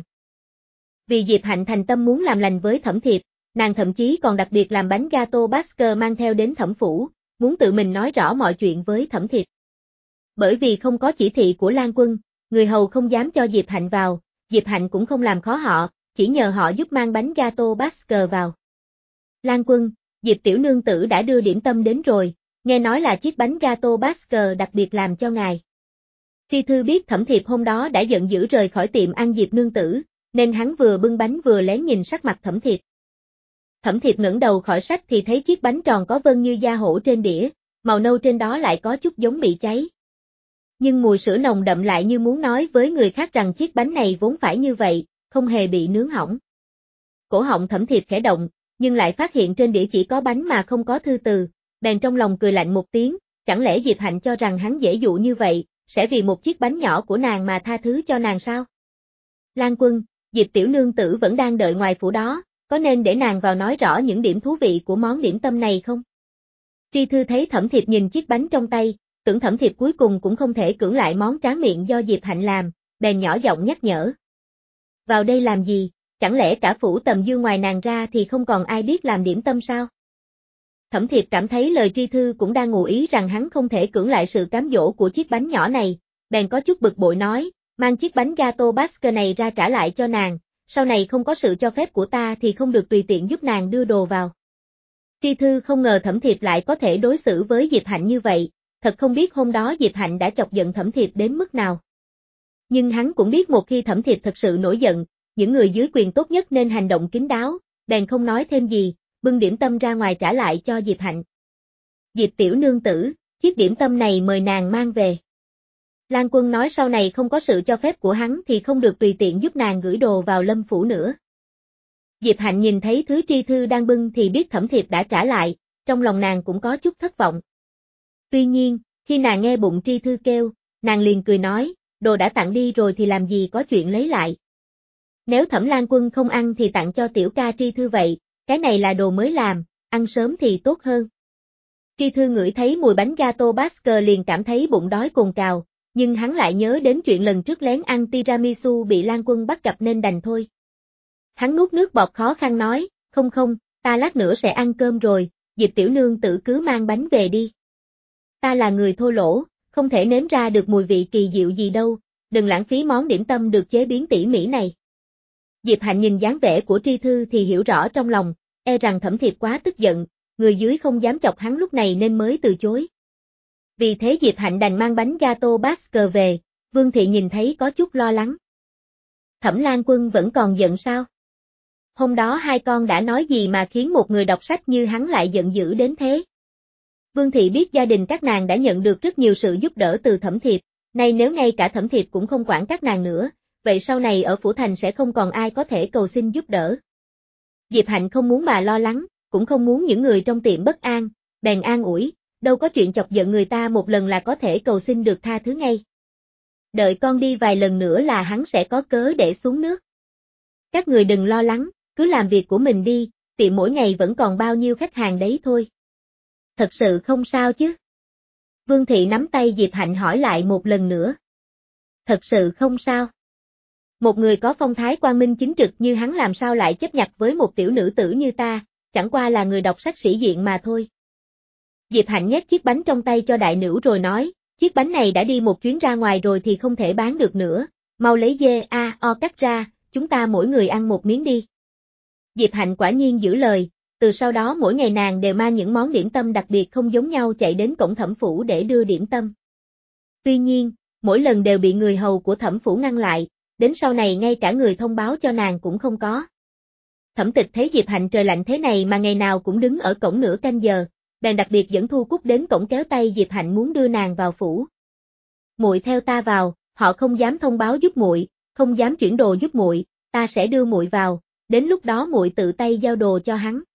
[SPEAKER 1] Vì Diệp Hạnh thành tâm muốn làm lành với Thẩm Thiệp, nàng thậm chí còn đặc biệt làm bánh gato Basker mang theo đến Thẩm phủ, muốn tự mình nói rõ mọi chuyện với Thẩm Thiệp. Bởi vì không có chỉ thị của Lan Quân, người hầu không dám cho Diệp Hạnh vào, Diệp Hạnh cũng không làm khó họ, chỉ nhờ họ giúp mang bánh gato Basker vào. Lan Quân, Diệp tiểu nương tử đã đưa điểm tâm đến rồi, nghe nói là chiếc bánh gato Basker đặc biệt làm cho ngài. Tri Thư biết Thẩm Thiệp hôm đó đã giận dữ rời khỏi tiệm ăn Diệp nương tử, nên hắn vừa bưng bánh vừa lén nhìn sắc mặt Thẩm Thiệp. Thẩm Thiệp ngẩng đầu khỏi sách thì thấy chiếc bánh tròn có vân như da hổ trên đĩa, màu nâu trên đó lại có chút giống bị cháy. Nhưng mùi sữa nồng đậm lại như muốn nói với người khác rằng chiếc bánh này vốn phải như vậy, không hề bị nướng hỏng. Cổ họng Thẩm Thiệp khẽ động, nhưng lại phát hiện trên đĩa chỉ có bánh mà không có thư từ, bèn trong lòng cười lạnh một tiếng, chẳng lẽ Diệp Hạnh cho rằng hắn dễ dụ như vậy, sẽ vì một chiếc bánh nhỏ của nàng mà tha thứ cho nàng sao? Lan Quân, Diệp tiểu nương tử vẫn đang đợi ngoài phủ đó, có nên để nàng vào nói rõ những điểm thú vị của món điểm tâm này không? Tri Thư thấy Thẩm Thiệp nhìn chiếc bánh trong tay, tưởng Thẩm Thiệp cuối cùng cũng không thể cưỡng lại món tráng miệng do Diệp Hạnh làm, bèn nhỏ giọng nhắc nhở. Vào đây làm gì, chẳng lẽ cả phủ Tầm Dương ngoài nàng ra thì không còn ai biết làm điểm tâm sao? Thẩm Thiệp cảm thấy lời Tri Thư cũng đang ngụ ý rằng hắn không thể cưỡng lại sự cám dỗ của chiếc bánh nhỏ này, bèn có chút bực bội nói, mang chiếc bánh gato Basker này ra trả lại cho nàng, sau này không có sự cho phép của ta thì không được tùy tiện giúp nàng đưa đồ vào. Tri Thư không ngờ Thẩm Thiệp lại có thể đối xử với Diệp Hạnh như vậy, thật không biết hôm đó Diệp Hạnh đã chọc giận Thẩm Thiệp đến mức nào. Nhưng hắn cũng biết một khi Thẩm Thiệp thật sự nổi giận, những người dưới quyền tốt nhất nên hành động kín đáo, bèn không nói thêm gì, bưng điểm tâm ra ngoài trả lại cho Diệp Hạnh. Diệp tiểu nương tử, chiếc điểm tâm này mời nàng mang về. Lan Quân nói sau này không có sự cho phép của hắn thì không được tùy tiện giúp nàng gửi đồ vào Lâm phủ nữa. Diệp Hạnh nhìn thấy thứ Tri Thư đang bưng thì biết Thẩm Thiệp đã trả lại, trong lòng nàng cũng có chút thất vọng. Tuy nhiên, khi nàng nghe bụng Tri Thư kêu, nàng liền cười nói, đồ đã tặng đi rồi thì làm gì có chuyện lấy lại. Nếu Thẩm Lan Quân không ăn thì tặng cho tiểu ca Tri Thư vậy, cái này là đồ mới làm, ăn sớm thì tốt hơn. Tri Thư ngửi thấy mùi bánh gato Basque liền cảm thấy bụng đói cồn cào, nhưng hắn lại nhớ đến chuyện lần trước lén ăn tiramisu bị Lan Quân bắt gặp nên đành thôi. Hắn nuốt nước bọt khó khăn nói, không không, ta lát nữa sẽ ăn cơm rồi, Diệp tiểu nương tử cứ mang bánh về đi. Ta là người thô lỗ, không thể nếm ra được mùi vị kỳ diệu gì đâu, đừng lãng phí món điểm tâm được chế biến tỉ mỉ này. Diệp Hạnh nhìn dáng vẻ của Tri Thư thì hiểu rõ trong lòng, e rằng Thẩm Thiệp quá tức giận, người dưới không dám chọc hắn lúc này nên mới từ chối. Vì thế Diệp Hạnh đành mang bánh gato Basque về, Vương Thị nhìn thấy có chút lo lắng. Thẩm Lan Quân vẫn còn giận sao? Hôm đó hai con đã nói gì mà khiến một người đọc sách như hắn lại giận dữ đến thế? Vương Thị biết gia đình các nàng đã nhận được rất nhiều sự giúp đỡ từ Thẩm Thiệp, nay nếu ngay cả Thẩm Thiệp cũng không quản các nàng nữa, vậy sau này ở Phủ Thành sẽ không còn ai có thể cầu xin giúp đỡ. Diệp Hạnh không muốn bà lo lắng, cũng không muốn những người trong tiệm bất an, bèn an ủi, đâu có chuyện chọc giận người ta một lần là có thể cầu xin được tha thứ ngay. Đợi con đi vài lần nữa là hắn sẽ có cớ để xuống nước. Các người đừng lo lắng, cứ làm việc của mình đi, tiệm mỗi ngày vẫn còn bao nhiêu khách hàng đấy thôi. Thật sự không sao chứ? Vương Thị nắm tay Diệp Hạnh hỏi lại một lần nữa. Thật sự không sao. Một người có phong thái quang minh chính trực như hắn làm sao lại chấp nhặt với một tiểu nữ tử như ta, chẳng qua là người đọc sách sĩ diện mà thôi. Diệp Hạnh nhét chiếc bánh trong tay cho đại nữ rồi nói, chiếc bánh này đã đi một chuyến ra ngoài rồi thì không thể bán được nữa, mau lấy dê a o cắt ra, chúng ta mỗi người ăn một miếng đi. Diệp Hạnh quả nhiên giữ lời, từ sau đó mỗi ngày nàng đều mang những món điểm tâm đặc biệt không giống nhau chạy đến cổng Thẩm phủ để đưa điểm tâm. Tuy nhiên, mỗi lần đều bị người hầu của Thẩm phủ ngăn lại, đến sau này ngay cả người thông báo cho nàng cũng không có. Thẩm Tịch thấy Diệp Hạnh trời lạnh thế này mà ngày nào cũng đứng ở cổng nửa canh giờ, bèn đặc biệt dẫn Thu Cúc đến cổng kéo tay Diệp Hạnh muốn đưa nàng vào phủ. Muội theo ta vào, họ không dám thông báo giúp muội, không dám chuyển đồ giúp muội, ta sẽ đưa muội vào, đến lúc đó muội tự tay giao đồ cho hắn.